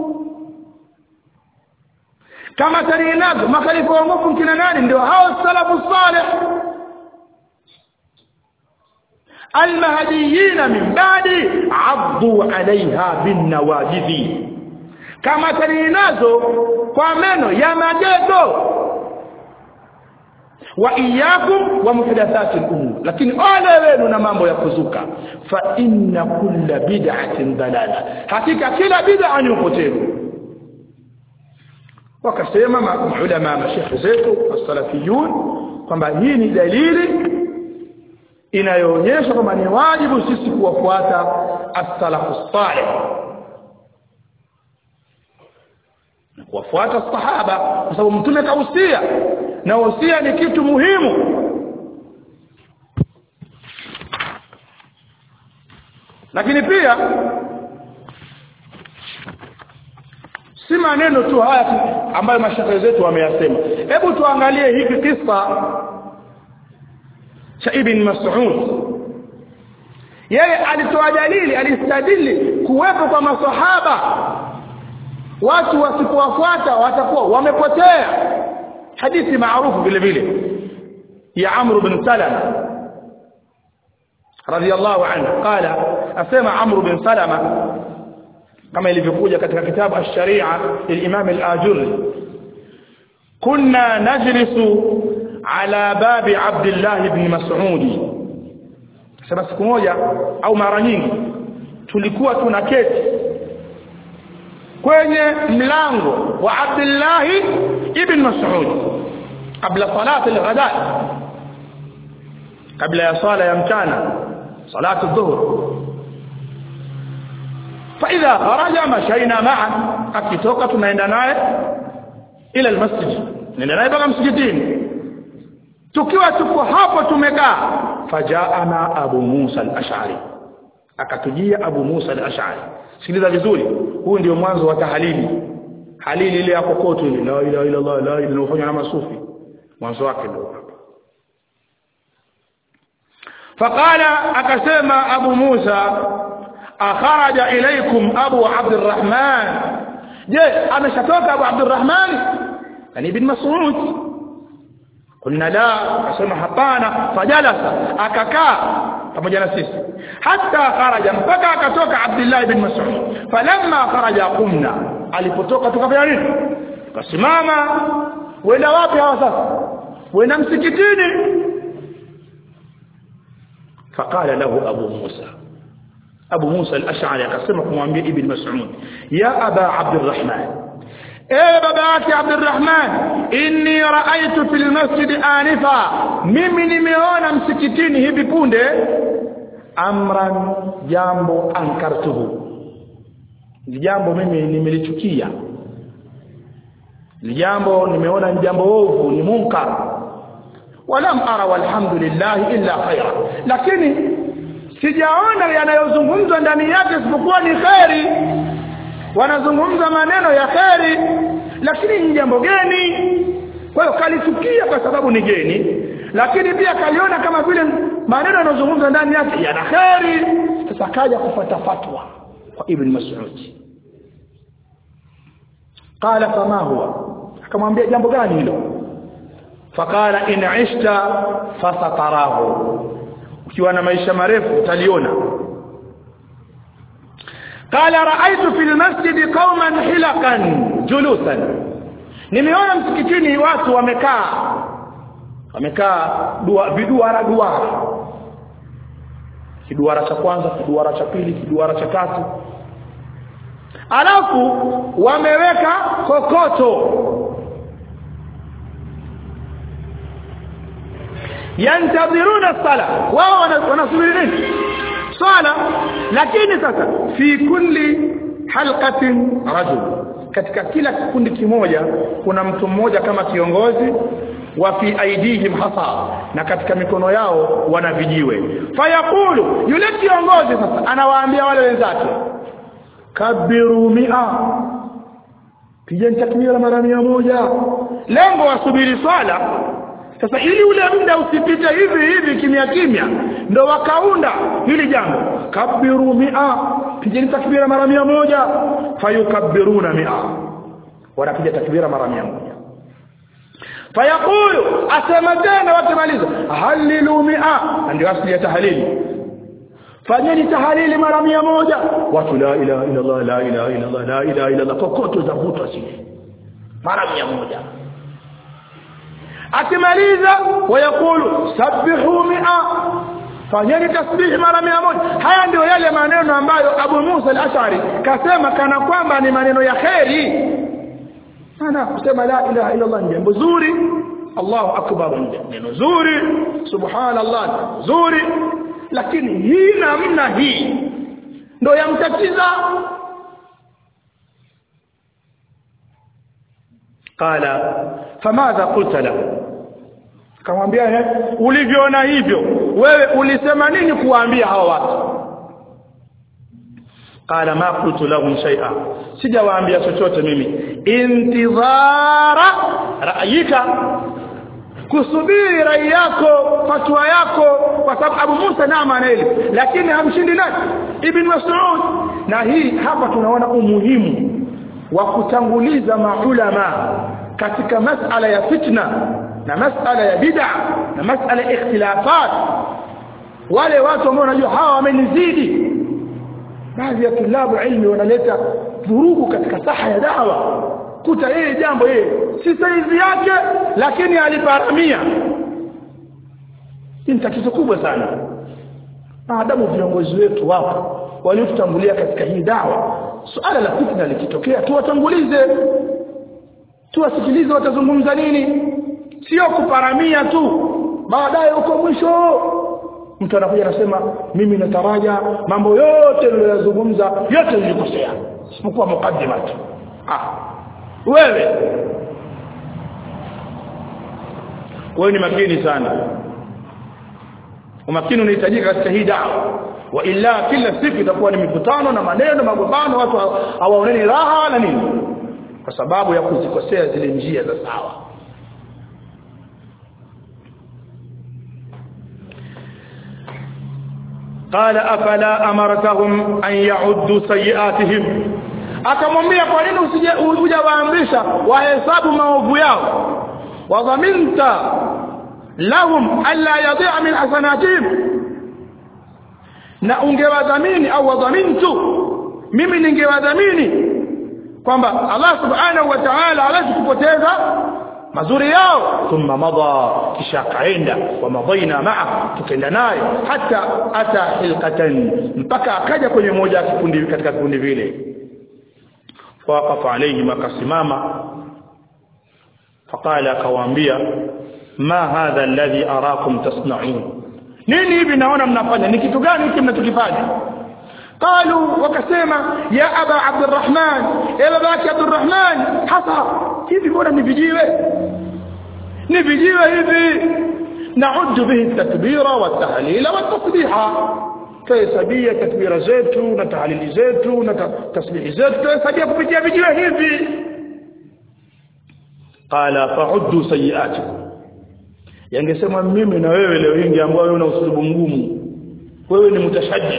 kama tarinazo makhalifa waongofu kina nani ndio hao salafu salih almahdiyin min ba'di 'addu 'alayha bin nawajidhi kama tarinazo kwa meno ya majeto wa iyyakum wa muhdathatil umur lakini ole wenu na mambo ya kuzuka fa inna kulla bid'atin dalala hakika kila bid'a ni upotevu wakasema maulama mashayikh zetu as-salafiyun kwamba hii ni dalili inayoonyesha kwamba ni wajibu sisi kuwafuata as-salafus salih na kuwafuata sahaba kwa sababu mtume kausia na usia ni kitu muhimu lakini pia si maneno tu haya ambayo mashaka zetu wameyasema hebu tuangalie hiki kisa cha Ibn Mas'ud yeye alitoa dalili alistadili kuwepo kwa maswahaba watu wasipowafuata watakuwa wamepotea hadithi maarufu vile vile ya Amr bin Salama radiyallahu anhu qala asema Amr bin Salama kama ilivyokuja katika kitabu ash-Sharia al-Imam al-Ajurri kunna najlisu ala babi Abdullah ibn Mas'ud sasa siku moja au mara nyingi tulikuwa tunaketi kwenye mlango wa Abdullah ibn Mas'ud kabla salati al-ghada kabla ya sala ya mchana salatu adh-dhuhr fa idha kharaja mashayna ma'a akitoka tunaenda naye ila al-masjid nenda naye mpaka msikitini tukiwa tuko hapo tumekaa fajaana Abu Musa al-Ash'ari akatujia Abu Musa al-Ash'ari sikiliza vizuri huu ndio mwanzo wa tahalili halili ile yako kote ile la ilaha illa Allah la ilaha illa Allah na masufi mwanzo wake ndio hapo faqala akasema Abu Musa akharaja ilaykum Abu Abdurrahman je ameshatoka Abu Abdurrahman yani ibn Mas'ud kunna la akasema hapana fajalasa akakaa pamoja na sisi hatta kharaja mpaka akatoka Abdullah ibn Mas'ud falamma kharaja qumna alipotoka tukafanya nini tukasimama wenda wapi hawa sasa wenda msikitini faqala lahu Abu Musa al-Ash'ari akasema kumwambia ibn Mas'ud ya Aba Abdurrahman babaki Abdurrahman inni ra'aytu fil masjid anifa mimi nimeona msikitini hivi punde amran jambo ankartuhu jambo mimi nimelichukia jambo nimeona ni jambo ovu ni munkar walam ara walhamdulillah illa khaira lakini sijaona yanayozungumzwa ndani yake isipokuwa ni khairi wanazungumza maneno ya khairi lakini ni jambo geni kwa hiyo kalichukia kwa sababu ni geni lakini pia kaliona kama vile maneno yanayozungumzwa ndani yake yana khairi sasa kaja kufuata fatwa kwa Ibn Mas'ud qala kama huwa akamwambia jambo gani hilo? Fakala in ishta fasatarahu, ukiwa na maisha marefu utaliona. Qala ra'aytu fil masjid qauman hilakan julusan, nimeona msikitini watu wamekaa viduara, kiduara cha kwanza, kiduara cha pili, kiduara cha tatu, alafu wameweka kokoto, yantadhiruna sala, wao wanasubiri nini? Sala. Lakini sasa fi kulli halqatin rajul, katika kila kikundi kimoja kuna mtu mmoja kama kiongozi, wa fi aidihim hasa, na katika mikono yao wana vijiwe. Fayaqulu, yule kiongozi sasa anawaambia wale wenzake, kabiru 100, pigeni takbira mara 100, lengo wasubiri swala. Sasa ili ule muda usipite hivi kimya, ndo wakaunda hili jambo, kabiru 100, pigeni takbira mara 100. Fayukabbiruna 100, wanapiga takbira mara 100. Fayaqulu, asema tena watamaliza, halilu 100, ndio asili ya tahlili. Fanyeni tahlili mara 100, watu la ilaha illa Allah, la ilaha illa Allah, la ilaha illa Allah, kokoto za vuta chini mara 100. Akimaliza wayakulu sabbihu 100, fanyeni tasbih mara 100. Haya ndio yale maneno ambayo Abu Musa al-Ash'ari kasema kana kwamba ni maneno ya kheri. Ana kusema la ilaha illa Allah ni jambo zuri, Allahu akbar ni neno zuri, subhanallah zuri, lakini hii namna hii ndio yamtatiza. Qala famadha qulta lahu, kamwambia ulivyoona hivyo wewe ulisema nini kuwaambia hawa watu? Qala ma qultu lahum shay'a, sijawaambia chochote mimi, intidhara ra'yika, kusubiri rai yako, fatwa yako, kwa sababu Abu Musa naama na ile, lakini hamshindi nani? Ibn Mas'ud. Na hii hapa tunaona umuhimu wa kutanguliza maulama katika masala ya fitna na masala ya bid'a na masala ya ikhtilafat. Wale watu ambao wanajua hawa wamenizidi, baadhi ya tulabu ilmi wanaleta vurugu katika saha ya da'wa, kuta yeye jambo yeye si saizi yake lakini aliparamia. Hii ni tatizo kubwa sana. Maadamu viongozi wetu wapo waliotutangulia katika hii da'wa, suala la fitna likitokea tuwatangulize, tuwasikilize watazungumza nini, sio kuparamia tu baadaye uko mwisho mtu anakuja anasema mimi nataraja mambo yote niliyozungumza yote nilikosea isipokuwa mukaddima tu. Wewe ni makini sana. Umakini unahitajika katika hii da'wa, wa illa kila siku itakuwa ni mikutano na maneno magombano, watu hawaoneni raha na nini, kwa sababu ya kuzikosea zile njia za sawa. قال افلا امرتهم ان يعدوا سيئاتهم, akamwambia kwa nini usije waamrisha wahesabu maovu yao, wadhaminta lahum alla yadhi'a min hasanatihim, na ungewadhamini au wadhamintu, mimi ningewadhamini kwamba Allah subhanahu wa ta'ala hawezi kupoteza mazuri yao. Thumma madha, kisha kaenda, wa madaina ma'a, tukenda naye hata ata hilqatan, mpaka akaja kwenye moja kikundi katika vikundi vile. Waqafa alayhi, makasimama, faqala, kawaambia, ma hadha alladhi arakum tasna'un, nini hivi naona mnafanya, ni kitu gani hiki mnachokifanya? Qalu, wakasema, ya aba Abdurrahman, ya babaki Abdurrahman, hasa hivi bora ni vijiwe hivi, na'uddu bihi at-takbira wat-tahlila wat-tasbiha, tuhesabia takbira zetu na tahlili zetu na tasbihi zetu, tuhesabia kupitia vijiwe hivi. Qala fa'uddu sayi'atikum, yangesema mimi na wewe leo hii ambao wewe una usulubu ngumu, wewe ni mutashaddid.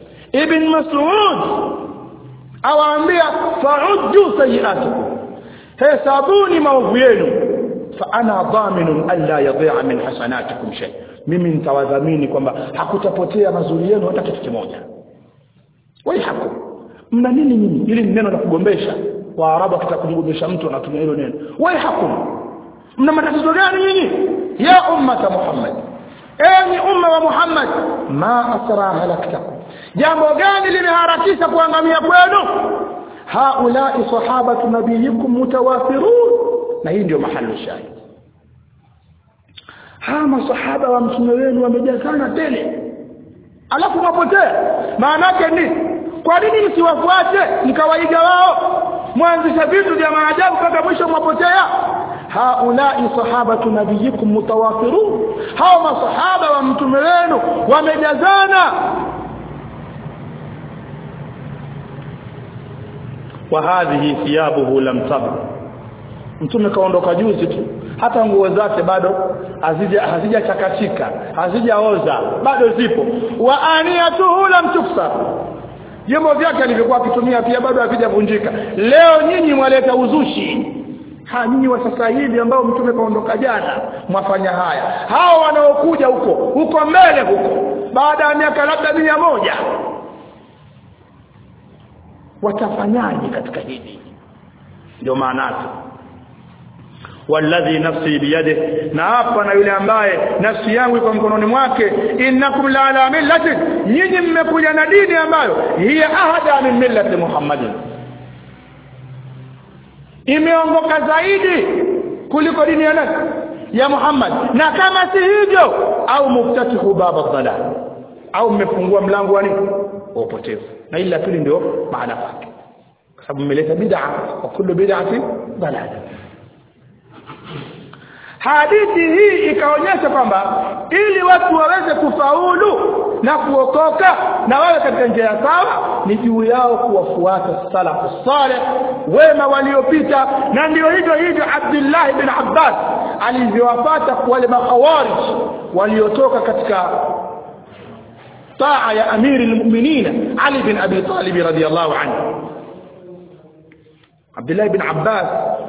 Ibn Mas'ud awaambia fa'uddu sayi'atikum, hesabuni maovu yenu, fa ana dhaminun alla yadhi'a min hasanatikum shay, mimi nitawadhamini kwamba hakutapotea mazuri yenu hata kitu kimoja. Wai haku mna nini nyinyi? Ili neno la kugombesha. Waarabu akitakugombesha mtu anatumia hilo neno. Wai haku mna matatizo gani nyinyi? Ya ummata Muhammad, enyi umma wa Muhammad, ma asra halaktakum, jambo gani limeharakisha kuangamia kwenu? Haulai sahabatu nabiyikum mutawafirun, na hii ndio mahali shahidi. Hawa sahaba wa mtume wenu wamejazana tele, alafu wapotea. Maana yake ni kwa nini msiwafuate mkawaiga wao, mwanzisha vitu vya maajabu mpaka mwisho mwapotea? Haulai sahabatu nabiyikum mutawafirun, hawa masahaba wa mtume wenu wamejazana. Wa hadhihi thiyabuhu lam tabr, mtume kaondoka juzi tu, hata nguo zake bado hazijachakatika, hazijaoza, bado zipo. Wa aniyatuhu lam tuksar, vyombo vyake alivyokuwa akitumia pia bado havijavunjika. Leo nyinyi mwaleta uzushi. Nyinyi wa sasa hivi ambao mtume kaondoka jana mwafanya haya. Hao wanaokuja huko mbele huko baada ya miaka labda 100 watafanyaje katika hili? Ndio maana yake walladhi nafsi biyadihi, na hapa na yule ambaye nafsi yangu iko mkononi mwake, innakum la ala millati, nyinyi mmekuja na dini ambayo hiya ahada min millati Muhammadin, imeongoka zaidi kuliko dini ya Muhammad. Na kama si hivyo, au muftatihu baba dhalal, au mmefungua mlango wa nini? Upotevu. Na ila pili ndio maana yake, kwa sababu mmeleta bid'a, wa kullu bid'atin dalalah. Hadithi hii ikaonyesha kwamba ili watu waweze kufaulu na kuokoka na wawe katika njia sawa, ni juu yao kuwafuata salafu salih, wema waliopita. Na ndio hivyo Abdullah ibn Abbas alivyowapata wale makhawarij waliotoka katika taa ya amiri almu'minin Ali bin Abi Talib radhiyallahu anhu. Abdullah ibn Abbas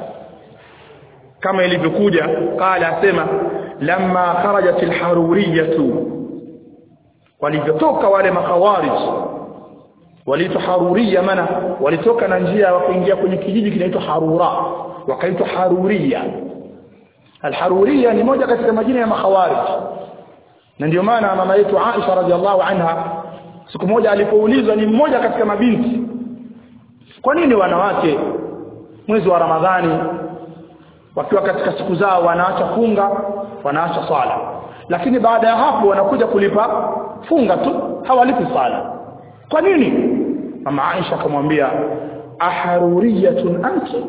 kama ilivyokuja qala, asema lamma kharajat alharuriyatu, walivyotoka wale makhawarij waliitwa haruriya, maana walitoka na njia wakaingia kwenye kijiji kinaitwa Harura, wakaitwa haruriya. Alharuriya ni moja katika majina ya makhawarij, na ndio maana mama yetu Aisha radhiallahu anha siku moja alipoulizwa ni mmoja katika mabinti, kwa nini wanawake mwezi wa Ramadhani wakiwa katika siku zao wanaacha funga, wanaacha sala, lakini baada ya hapo wanakuja kulipa funga tu, hawalipi sala, kwa nini? Mama Aisha akamwambia, aharuriyatun anti,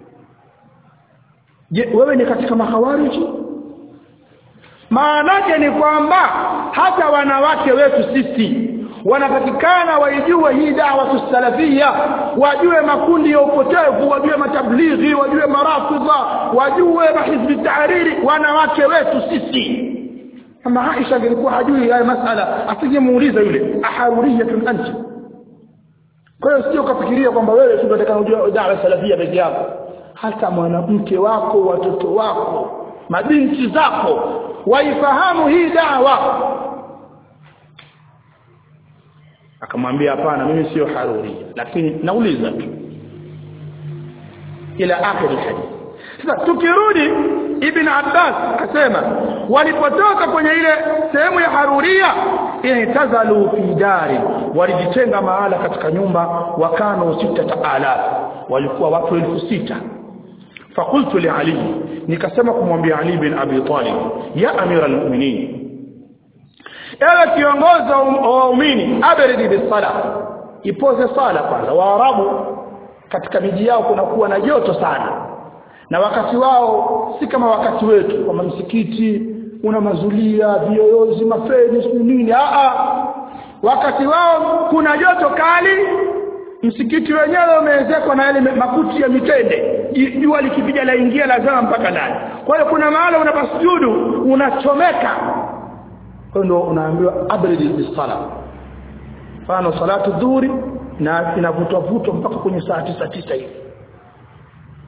je, wewe ni katika makhawariji? Maana yake ni kwamba hata wanawake wetu sisi wanapatikana waijue hii da'wa salafia, wajue makundi ya upotevu, wajue matablighi, wajue marafidha, wajue mahizbi tahariri, wanawake wetu sisi. Kama Aisha alikuwa hajui haya masala, asigemuuliza yule aharuriyatun anti. Kwa hiyo sio kafikiria kwamba wewe unataka kujua da'wa salafia peke yako, hata mwanamke wako, watoto wako, mabinti zako waifahamu hii da'wa. Akamwambia, hapana, mimi sio haruri, lakini nauliza tu, ila akhir alhadith. Sasa tukirudi, Ibn Abbas akasema walipotoka kwenye ile sehemu ya haruria, intazalu fi dari, walijitenga mahala katika nyumba, wakano 6000, walikuwa watu 6000. Fakultu li Ali, nikasema kumwambia Ali bin Abi Talib, ya amira almu'minin, ewe kiongozi wa waumini, abridi bisala, ipoze sala kwanza. Waarabu katika miji yao kunakuwa na joto sana, na wakati wao si kama wakati wetu kama msikiti una mazulia, vioyozi, mafeni, nini. Wakati wao kuna joto kali, msikiti wenyewe umeezekwa na yale makuti ya mitende, jua likipiga laingia lazima mpaka ndani. Kwa hiyo kuna mahali unapasujudu unachomeka, kwa ndio unaambiwa abridi bisala. Fano salatu dhuhuri na inavutwa mpaka kwenye saa 9 hivi.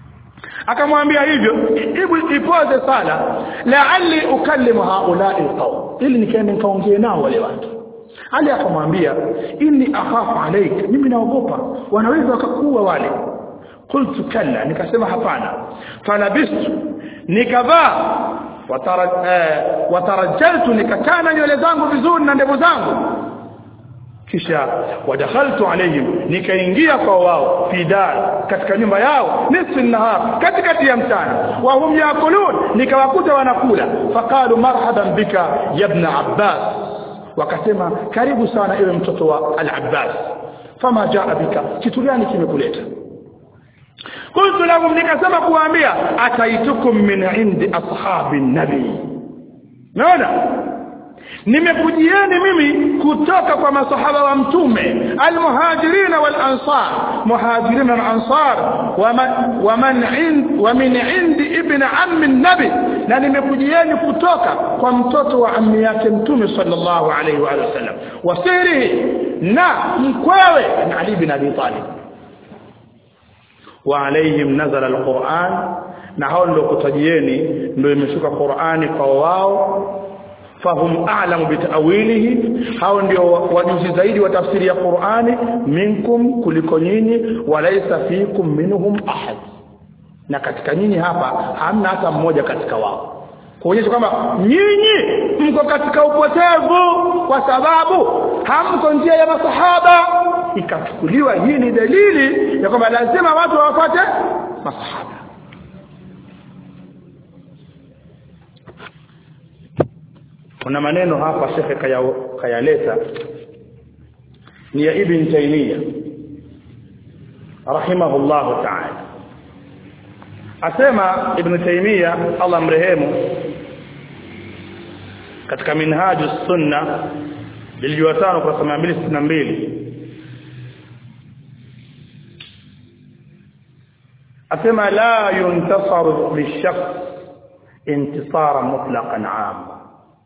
akamwambia hivyo, hebu ipoze sala la'alli ukallimu haula'i alqawm, ili nikaende nikaongee nao wale watu. Ali akamwambia inni akhafu alayk, mimi naogopa wanaweza wakakuua wale. Qultu kalla, nikasema hapana. Falabistu, nikavaa, watarajjaltu, nikakana nywele zangu vizuri na ndevu zangu. Kisha wadakhaltu alayhim, nikaingia kwa wao fi dar, katika nyumba yao, nisfu nahar, katikati ya mchana, wa hum yakulun, nikawakuta wanakula. Faqalu marhaban bika ya ibn Abbas, wakasema karibu sana ewe mtoto wa al-Abbas. Fama jaa bika, kitu gani kimekuleta? Qultu lahum, nikasema kuambia ataitukum min indi ashabi nabi, naona nimekujieni mimi kutoka kwa masahaba wa mtume, almuhajirin wal ansar, muhajirin wal ansar, wa min indi ibn ammi nabi, na nimekujieni kutoka kwa mtoto wa ammi yake mtume sallallahu alayhi wa sallam, wasiri, na mkwewe na Ali bin Abi Talib. Wa alayhim nazala alquran, na hao ndio kutajieni ndio imeshuka Qur'ani kwa wao. Fahum a'lamu bitawilihi, hao ndio wajuzi zaidi wa tafsiri ya Qur'ani, minkum, kuliko nyinyi, walaysa fikum minhum ahad, na katika nyinyi hapa hamna hata mmoja katika wao, kuonyesha kwamba nyinyi mko katika upotevu kwa sababu hamko njia ya masahaba. Ikachukuliwa hii ni dalili ya kwamba lazima watu wafuate masahaba. Kuna maneno hapa Sheikh kayaleta ni ya Ibn Taymiyyah rahimahullah ta'ala. Asema Ibn Taymiyyah Allah mrehemu, katika Minhajus Sunna jildi 5 kwa 262, asema la yuntasaru lishakhs intisara mutlaqan 'amma,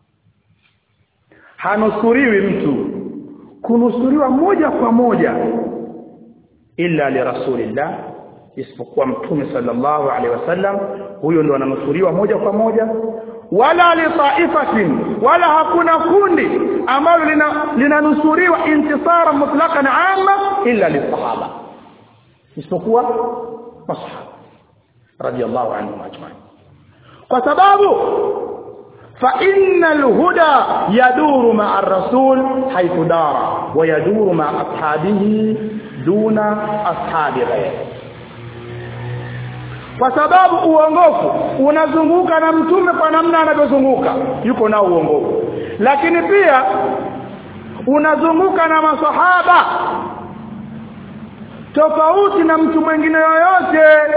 hanusuriwi mtu kunusuriwa moja kwa moja illa li rasulillah, isipokuwa mtume sallallahu alaihi wasallam, huyo ndo ananusuriwa moja kwa moja. Wala li ta'ifatin, wala hakuna kundi ambalo linanusuriwa intisara mutlaqan amma illa li sahaba, isipokuwa masahaba radiyallahu anhum ajma'in, kwa sababu فإن الهدى يدور مع الرسول حيث دار ويدور مع أصحابه دون أصحاب غيره. Kwa sababu uongofu unazunguka na mtume kwa namna anavyozunguka, yuko na uongofu, lakini pia unazunguka na masahaba tofauti na mtu mwingine yoyote.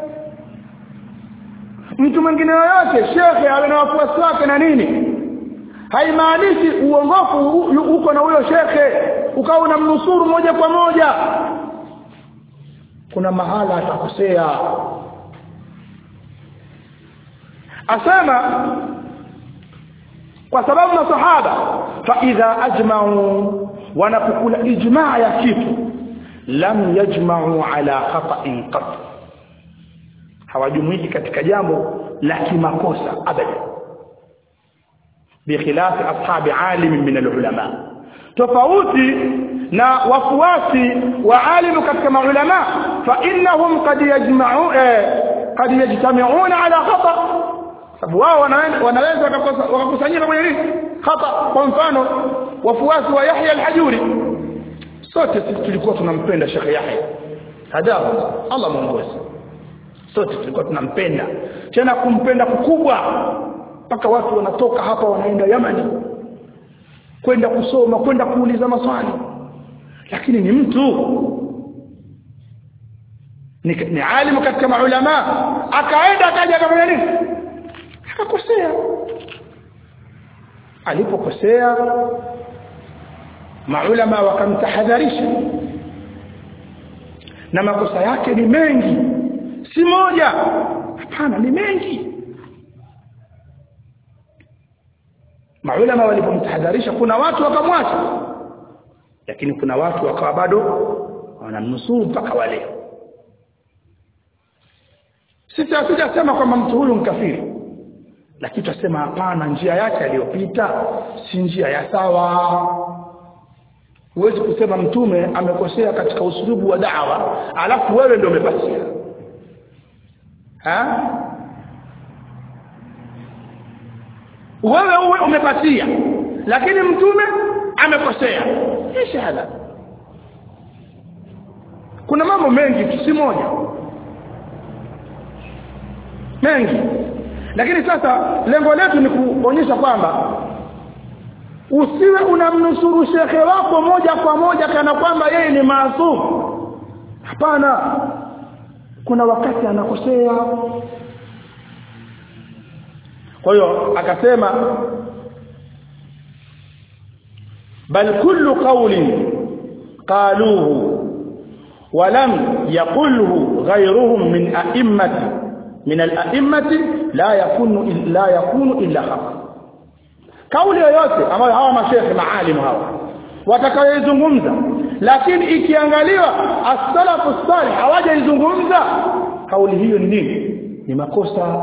Mtu mwingine yoyote shekhe awe na wafuasi wake na nini, haimaanishi uongofu uko na huyo shekhe ukawa unamnusuru moja kwa moja. Kuna mahala atakosea. Asema kwa sababu masahaba fa idha ajma'u, wanapokula ijma' ya kitu, lam yajma'u ala khata'in qat, hawajumuiki katika jambo la kimakosa abada, bikhilafi ashabi alim min alulama, tofauti na wafuasi wa alimu katika maulama, fa innahum qad yajtami'una ala khata, sababu wao wanaweza wakakusanyika kwenye nini, khata. Kwa mfano wafuasi wa Yahya al-Hajuri, sote tulikuwa tunampenda Sheikh Yahya hadahu Allah muongoze, sote tulikuwa tunampenda, tena kumpenda kukubwa mpaka watu wanatoka hapa wanaenda Yamani kwenda kusoma, kwenda kuuliza maswali. Lakini ni mtu, ni alimu katika maulama, akaenda akaja kama nini, akakosea. Alipokosea maulama wakamtahadharisha, na makosa yake ni mengi, si moja, hapana, ni mengi. Maulama walipomtahadharisha, kuna watu wakamwacha, lakini kuna watu wakawa bado wanamnusuru mpaka wale. Sijasema kwamba mtu huyu mkafiri, lakini tutasema hapana, njia yake aliyopita si njia ya sawa. Huwezi kusema mtume amekosea katika usulubu wa da'wa alafu wewe ndio umepatia. Wewe umepatia lakini mtume amekosea. Inshallah. Kuna mambo mengi si moja. Mengi. Lakini sasa lengo letu ni kuonyesha kwamba usiwe unamnusuru shekhe wako moja kwa moja kana kwamba yeye ni maasum. Hapana. Kuna wakati anakosea. Kwa hiyo akasema bal kullu qawlin qaluhu wa lam yaqulhu ghayruhum min al-a'immati la yakunu illa haqq. Kauli yoyote ambayo hawa mashekhe maalimu hawa watakayozungumza lakini ikiangaliwa as-salafu salih hawajaizungumza, kauli hiyo ni nini? Ni makosa.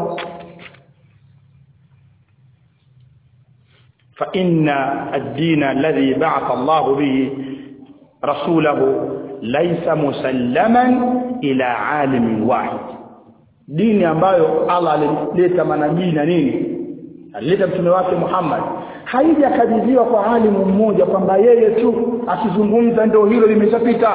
fa inna ad-din alladhi ba'atha Allah bihi rasulahu laysa musallaman ila alimin wahid. Dini ambayo Allah alileta manabii na nini, alileta mtume wake Muhammad, haijakabidhiwa kwa alimu mmoja kwamba yeye tu akizungumza ndio hilo limeshapita.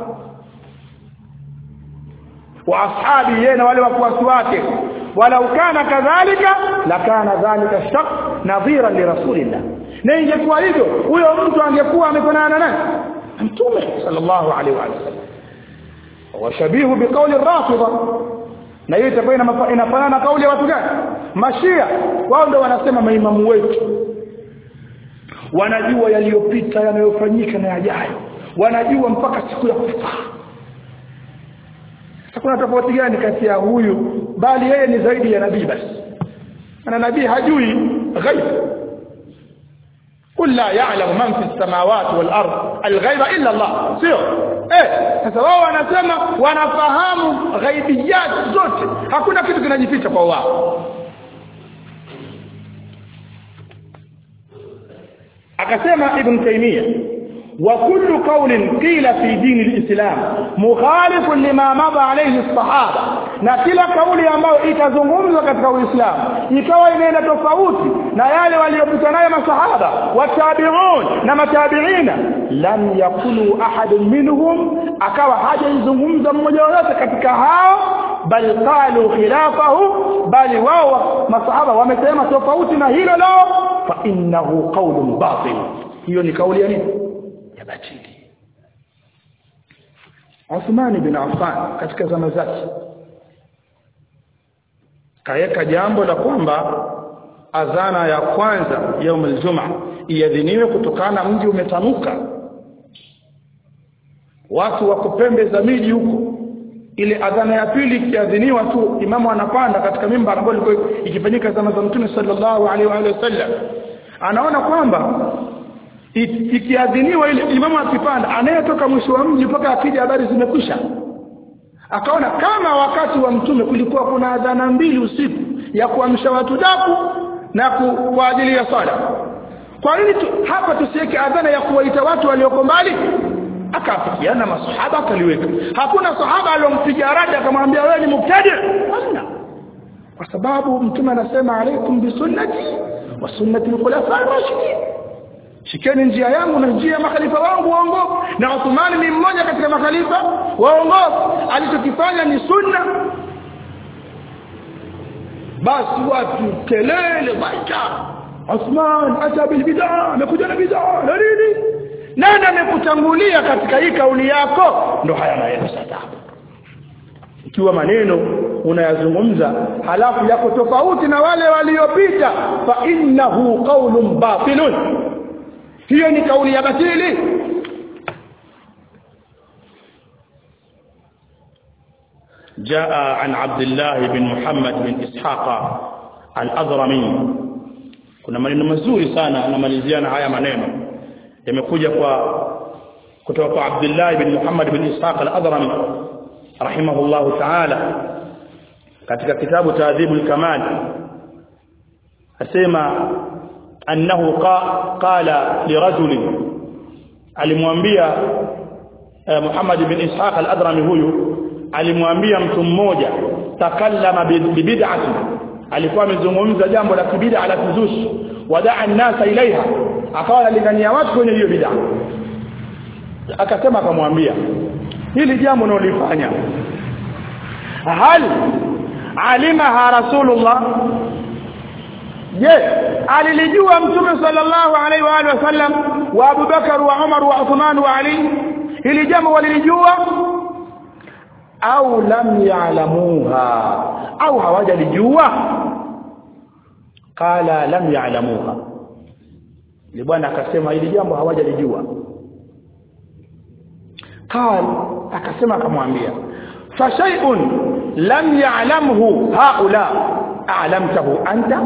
Wa ashabi yeye na wale wafuasi wake, walau kana kadhalika lakana dhalika shaq nadhira li rasulillah. Na ingekuwa hivyo huyo mtu angekuwa amefanana naye mtume sallallahu alaihi wasallam. Wa shabihu biqawli ar-rafida, na hiyo itakuwa inafanana na kauli ya watu gani? Mashia. Wao ndio wanasema maimamu wetu wanajua yaliyopita, yanayofanyika na yajayo, wanajua mpaka siku ya kufa. Hakuna tofauti gani kati ya huyu, bali yeye ni zaidi ya nabii basi. Ana nabii hajui ghaib. Qul la ya'lamu man fi as-samawati wal ard al-ghaiba illa Allah. Sio? Sasa wao wanasema wanafahamu ghaibiyat zote. Hakuna kitu kinajificha kwa wao. Akasema Ibn Taymiyyah wa kullu qawlin qila fi din al-islam mukhalif lima madha alayhi as-sahaba, na kila kauli ambayo itazungumzwa katika Uislamu ikawa inaenda tofauti na yale waliyopita nayo masahaba watabi'un na matabi'ina, lam yakulu ahadun minhum, akawa hajaizungumza mmoja wote katika hao, bal qalu khilafahu, bali wao masahaba wamesema tofauti na hilo lao, fa innahu qawlun batil. Hiyo ni kauli ya nini? Ya batili. Uthman bin Affan katika zama zake kaweka jambo la kwamba adhana ya kwanza يوم الجمعه iadhiniwe kutokana mji umetanuka, watu wako pembe za miji huko. Ile adhana ya pili ikiadhiniwa tu, imamu anapanda katika mimbar ambayo ilikuwa ikifanyika zama za Mtume sallallahu alaihi wa sallam, anaona kwamba ikiadhiniwa ile imamu akipanda, anayetoka mwisho wa mji mpaka akija habari zimekwisha. Akaona kama wakati wa Mtume kulikuwa kuna adhana mbili usiku ya kuamsha watu daku na kwa ajili ya sala, kwa nini hapa tusiweke adhana ya kuwaita watu walioko mbali? Akafikiana masahaba akaliweka. Hakuna sahaba aliyompiga radi akamwambia wewe ni mubtadi. Hamna. Kwa sababu Mtume anasema alaykum bi sunnati wa sunnati al-khulafa ar-rashidin, shikeni njia yangu na njia ya makhalifa wangu waongofu. Na Uthman ni mmoja katika makhalifa waongofu, alichokifanya ni sunna. Basi watu kelele baita, Uthman ata bil bid'ah, amekuja na bid'ah na nini? Nani amekutangulia katika hii kauli yako? Ndio haya maneno sasa. Ikiwa maneno unayazungumza halafu yako tofauti na wale waliopita, fa innahu qawlun batilun, hiyo ni kauli ya batili. جاء عن عبد الله بن محمد بن إسحاق الأضرمي. kuna maneno mazuri sana anamaliziana haya maneno, yamekuja kutoka kwa Abdullah ibn Muhammad ibn Ishaq al-Adhrami rahimahullahu ta'ala. katika kitabu Taadhibul Kamal asema annahu qala lirajul, alimwambia Muhammad ibn Ishaq al-Adrami, huyu alimwambia mtu mmoja, takallama bibid'ati, alikuwa amezungumza jambo la bid'a la kuzushi, wadaa an-nasa ilaiha, akawa analingania watu kwenye hiyo bid'a. Akasema, akamwambia, hili jambo unalofanya hal alimaha Rasulullah, je, alilijua Mtume sallallahu alaihi wa alihi wasallam wa Abu Bakar wa Umar wa Uthman wa Ali, hili jambo walilijua au lam ya'lamuha, au hawajalijua? Qala lam ya'lamuha, ni bwana akasema hili jambo hawajalijua. Qal, akasema, akamwambia, fa shay'un lam ya'lamhu haula a'lamtahu anta,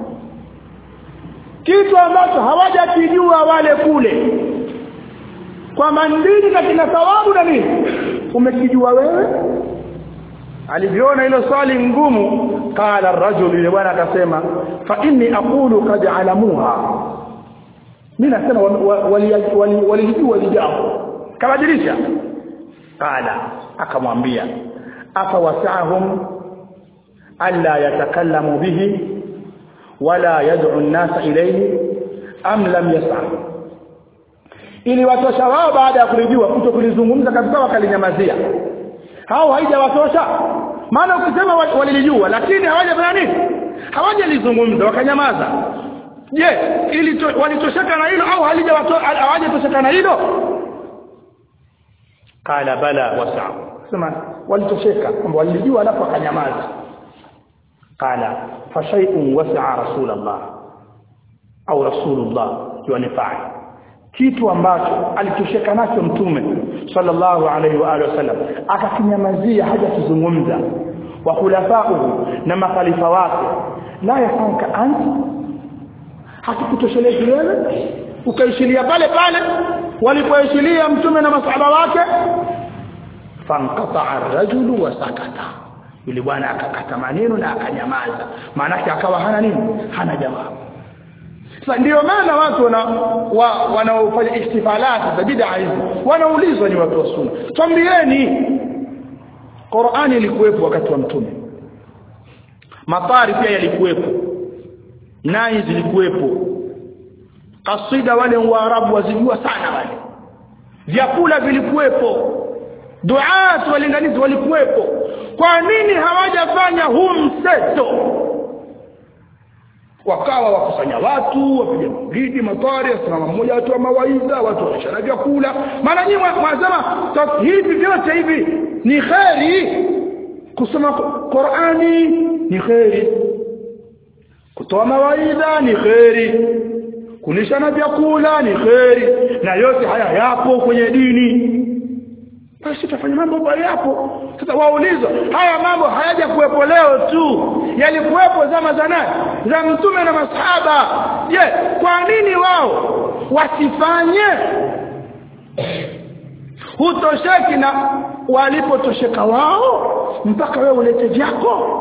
kitu ambacho hawajakijua wale kule kwa mandini na kina thawabu na nini, umekijua wewe? Aliviona hilo swali ngumu. Qala ar-rajul, yule bwana akasema, fa inni aqulu qad alamuha, mimi nasema walijua lijao. Kabadilisha. Qala, akamwambia, afa wasahum alla yatakallamu bihi wala yad'u an-nasa ilayhi am lam yas'ahu, ili watosha wao baada ya kulijua kuto kulizungumza kabisa wakalinyamazia, hao haijawatosha? Maana ukisema walilijua lakini hawajafanya nini, hawajalizungumza wakanyamaza, je, ili walitosheka na hilo au hawajatosheka na hilo? Qala bala wasa, sema walitosheka kwamba walijua alafu wakanyamaza. Qala fa shay'un wasi'a Rasulullah au Rasulullah yunifai, kitu ambacho alitosheka nacho Mtume sallallahu alaihi wa alihi wasallam akakinyamazia, haja kuzungumza, wa khulafa'uhu, na makhalifa wake, la yafanka anti, hakikutoshelezi wewe ukaishilia pale pale walipoishilia Mtume na masahaba wake. Fanqata'a ar-rajulu wa sakata, yule bwana akakata maneno na akanyamaza, maana yake akawa hana nini, hana jawabu. Sasa ndio maana watu wanaofanya ihtifalati za bid'a hizi wanaulizwa ni watu wa sunna, twambieni Qur'ani ilikuwepo wakati wa Mtume, matari pia yalikuwepo, nai zilikuwepo, kasida wale Waarabu wazijua sana wale, vyakula vilikuwepo, duat walinganizi walikuwepo. Kwa nini hawajafanya huu mseto, wakawa wakusanya watu wapige maulidi, matari, asimama mmoja watu wa mawaidha, watu wanashana vyakula? Maana nyinyi mwasema hivi vyote hivi ni khairi, kusoma Qur'ani ni khairi, kutoa mawaidha ni khairi, kulishana vyakula ni khairi, na yote haya yapo kwenye dini. Basi tufanye mambo bali yapo. Sasa waulizwa, haya mambo hayaja kuwepo leo tu, yalikuwepo zama za nani, za Mtume na masahaba. Je, kwa nini wao wasifanye? Hutosheki na walipotosheka wao mpaka wewe ulete vyako?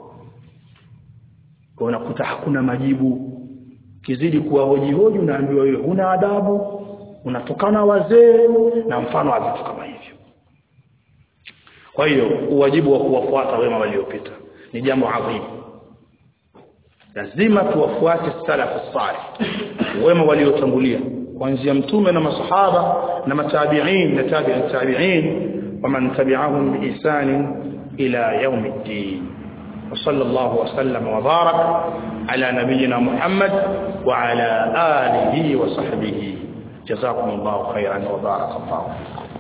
Unakuta hakuna majibu, kizidi kuwa hoji unaambiwa wewe huna adabu, unatokana wazee na mfano wa vitu kama hivyo. Kwa hiyo uwajibu wa kuwafuata wema waliopita ni jambo adhimu. Lazima tuwafuate salafu salih, wema waliotangulia, kuanzia Mtume na masahaba na matabi'in na tabi'in tabi'in wa man tabi'ahum bi ihsan ila yawm ad-din. Wa sallallahu wa sallam wa baraka ala nabiyyina Muhammad wa ala alihi wa sahbihi. Jazakumullahu khairan wa barakallahu fikum.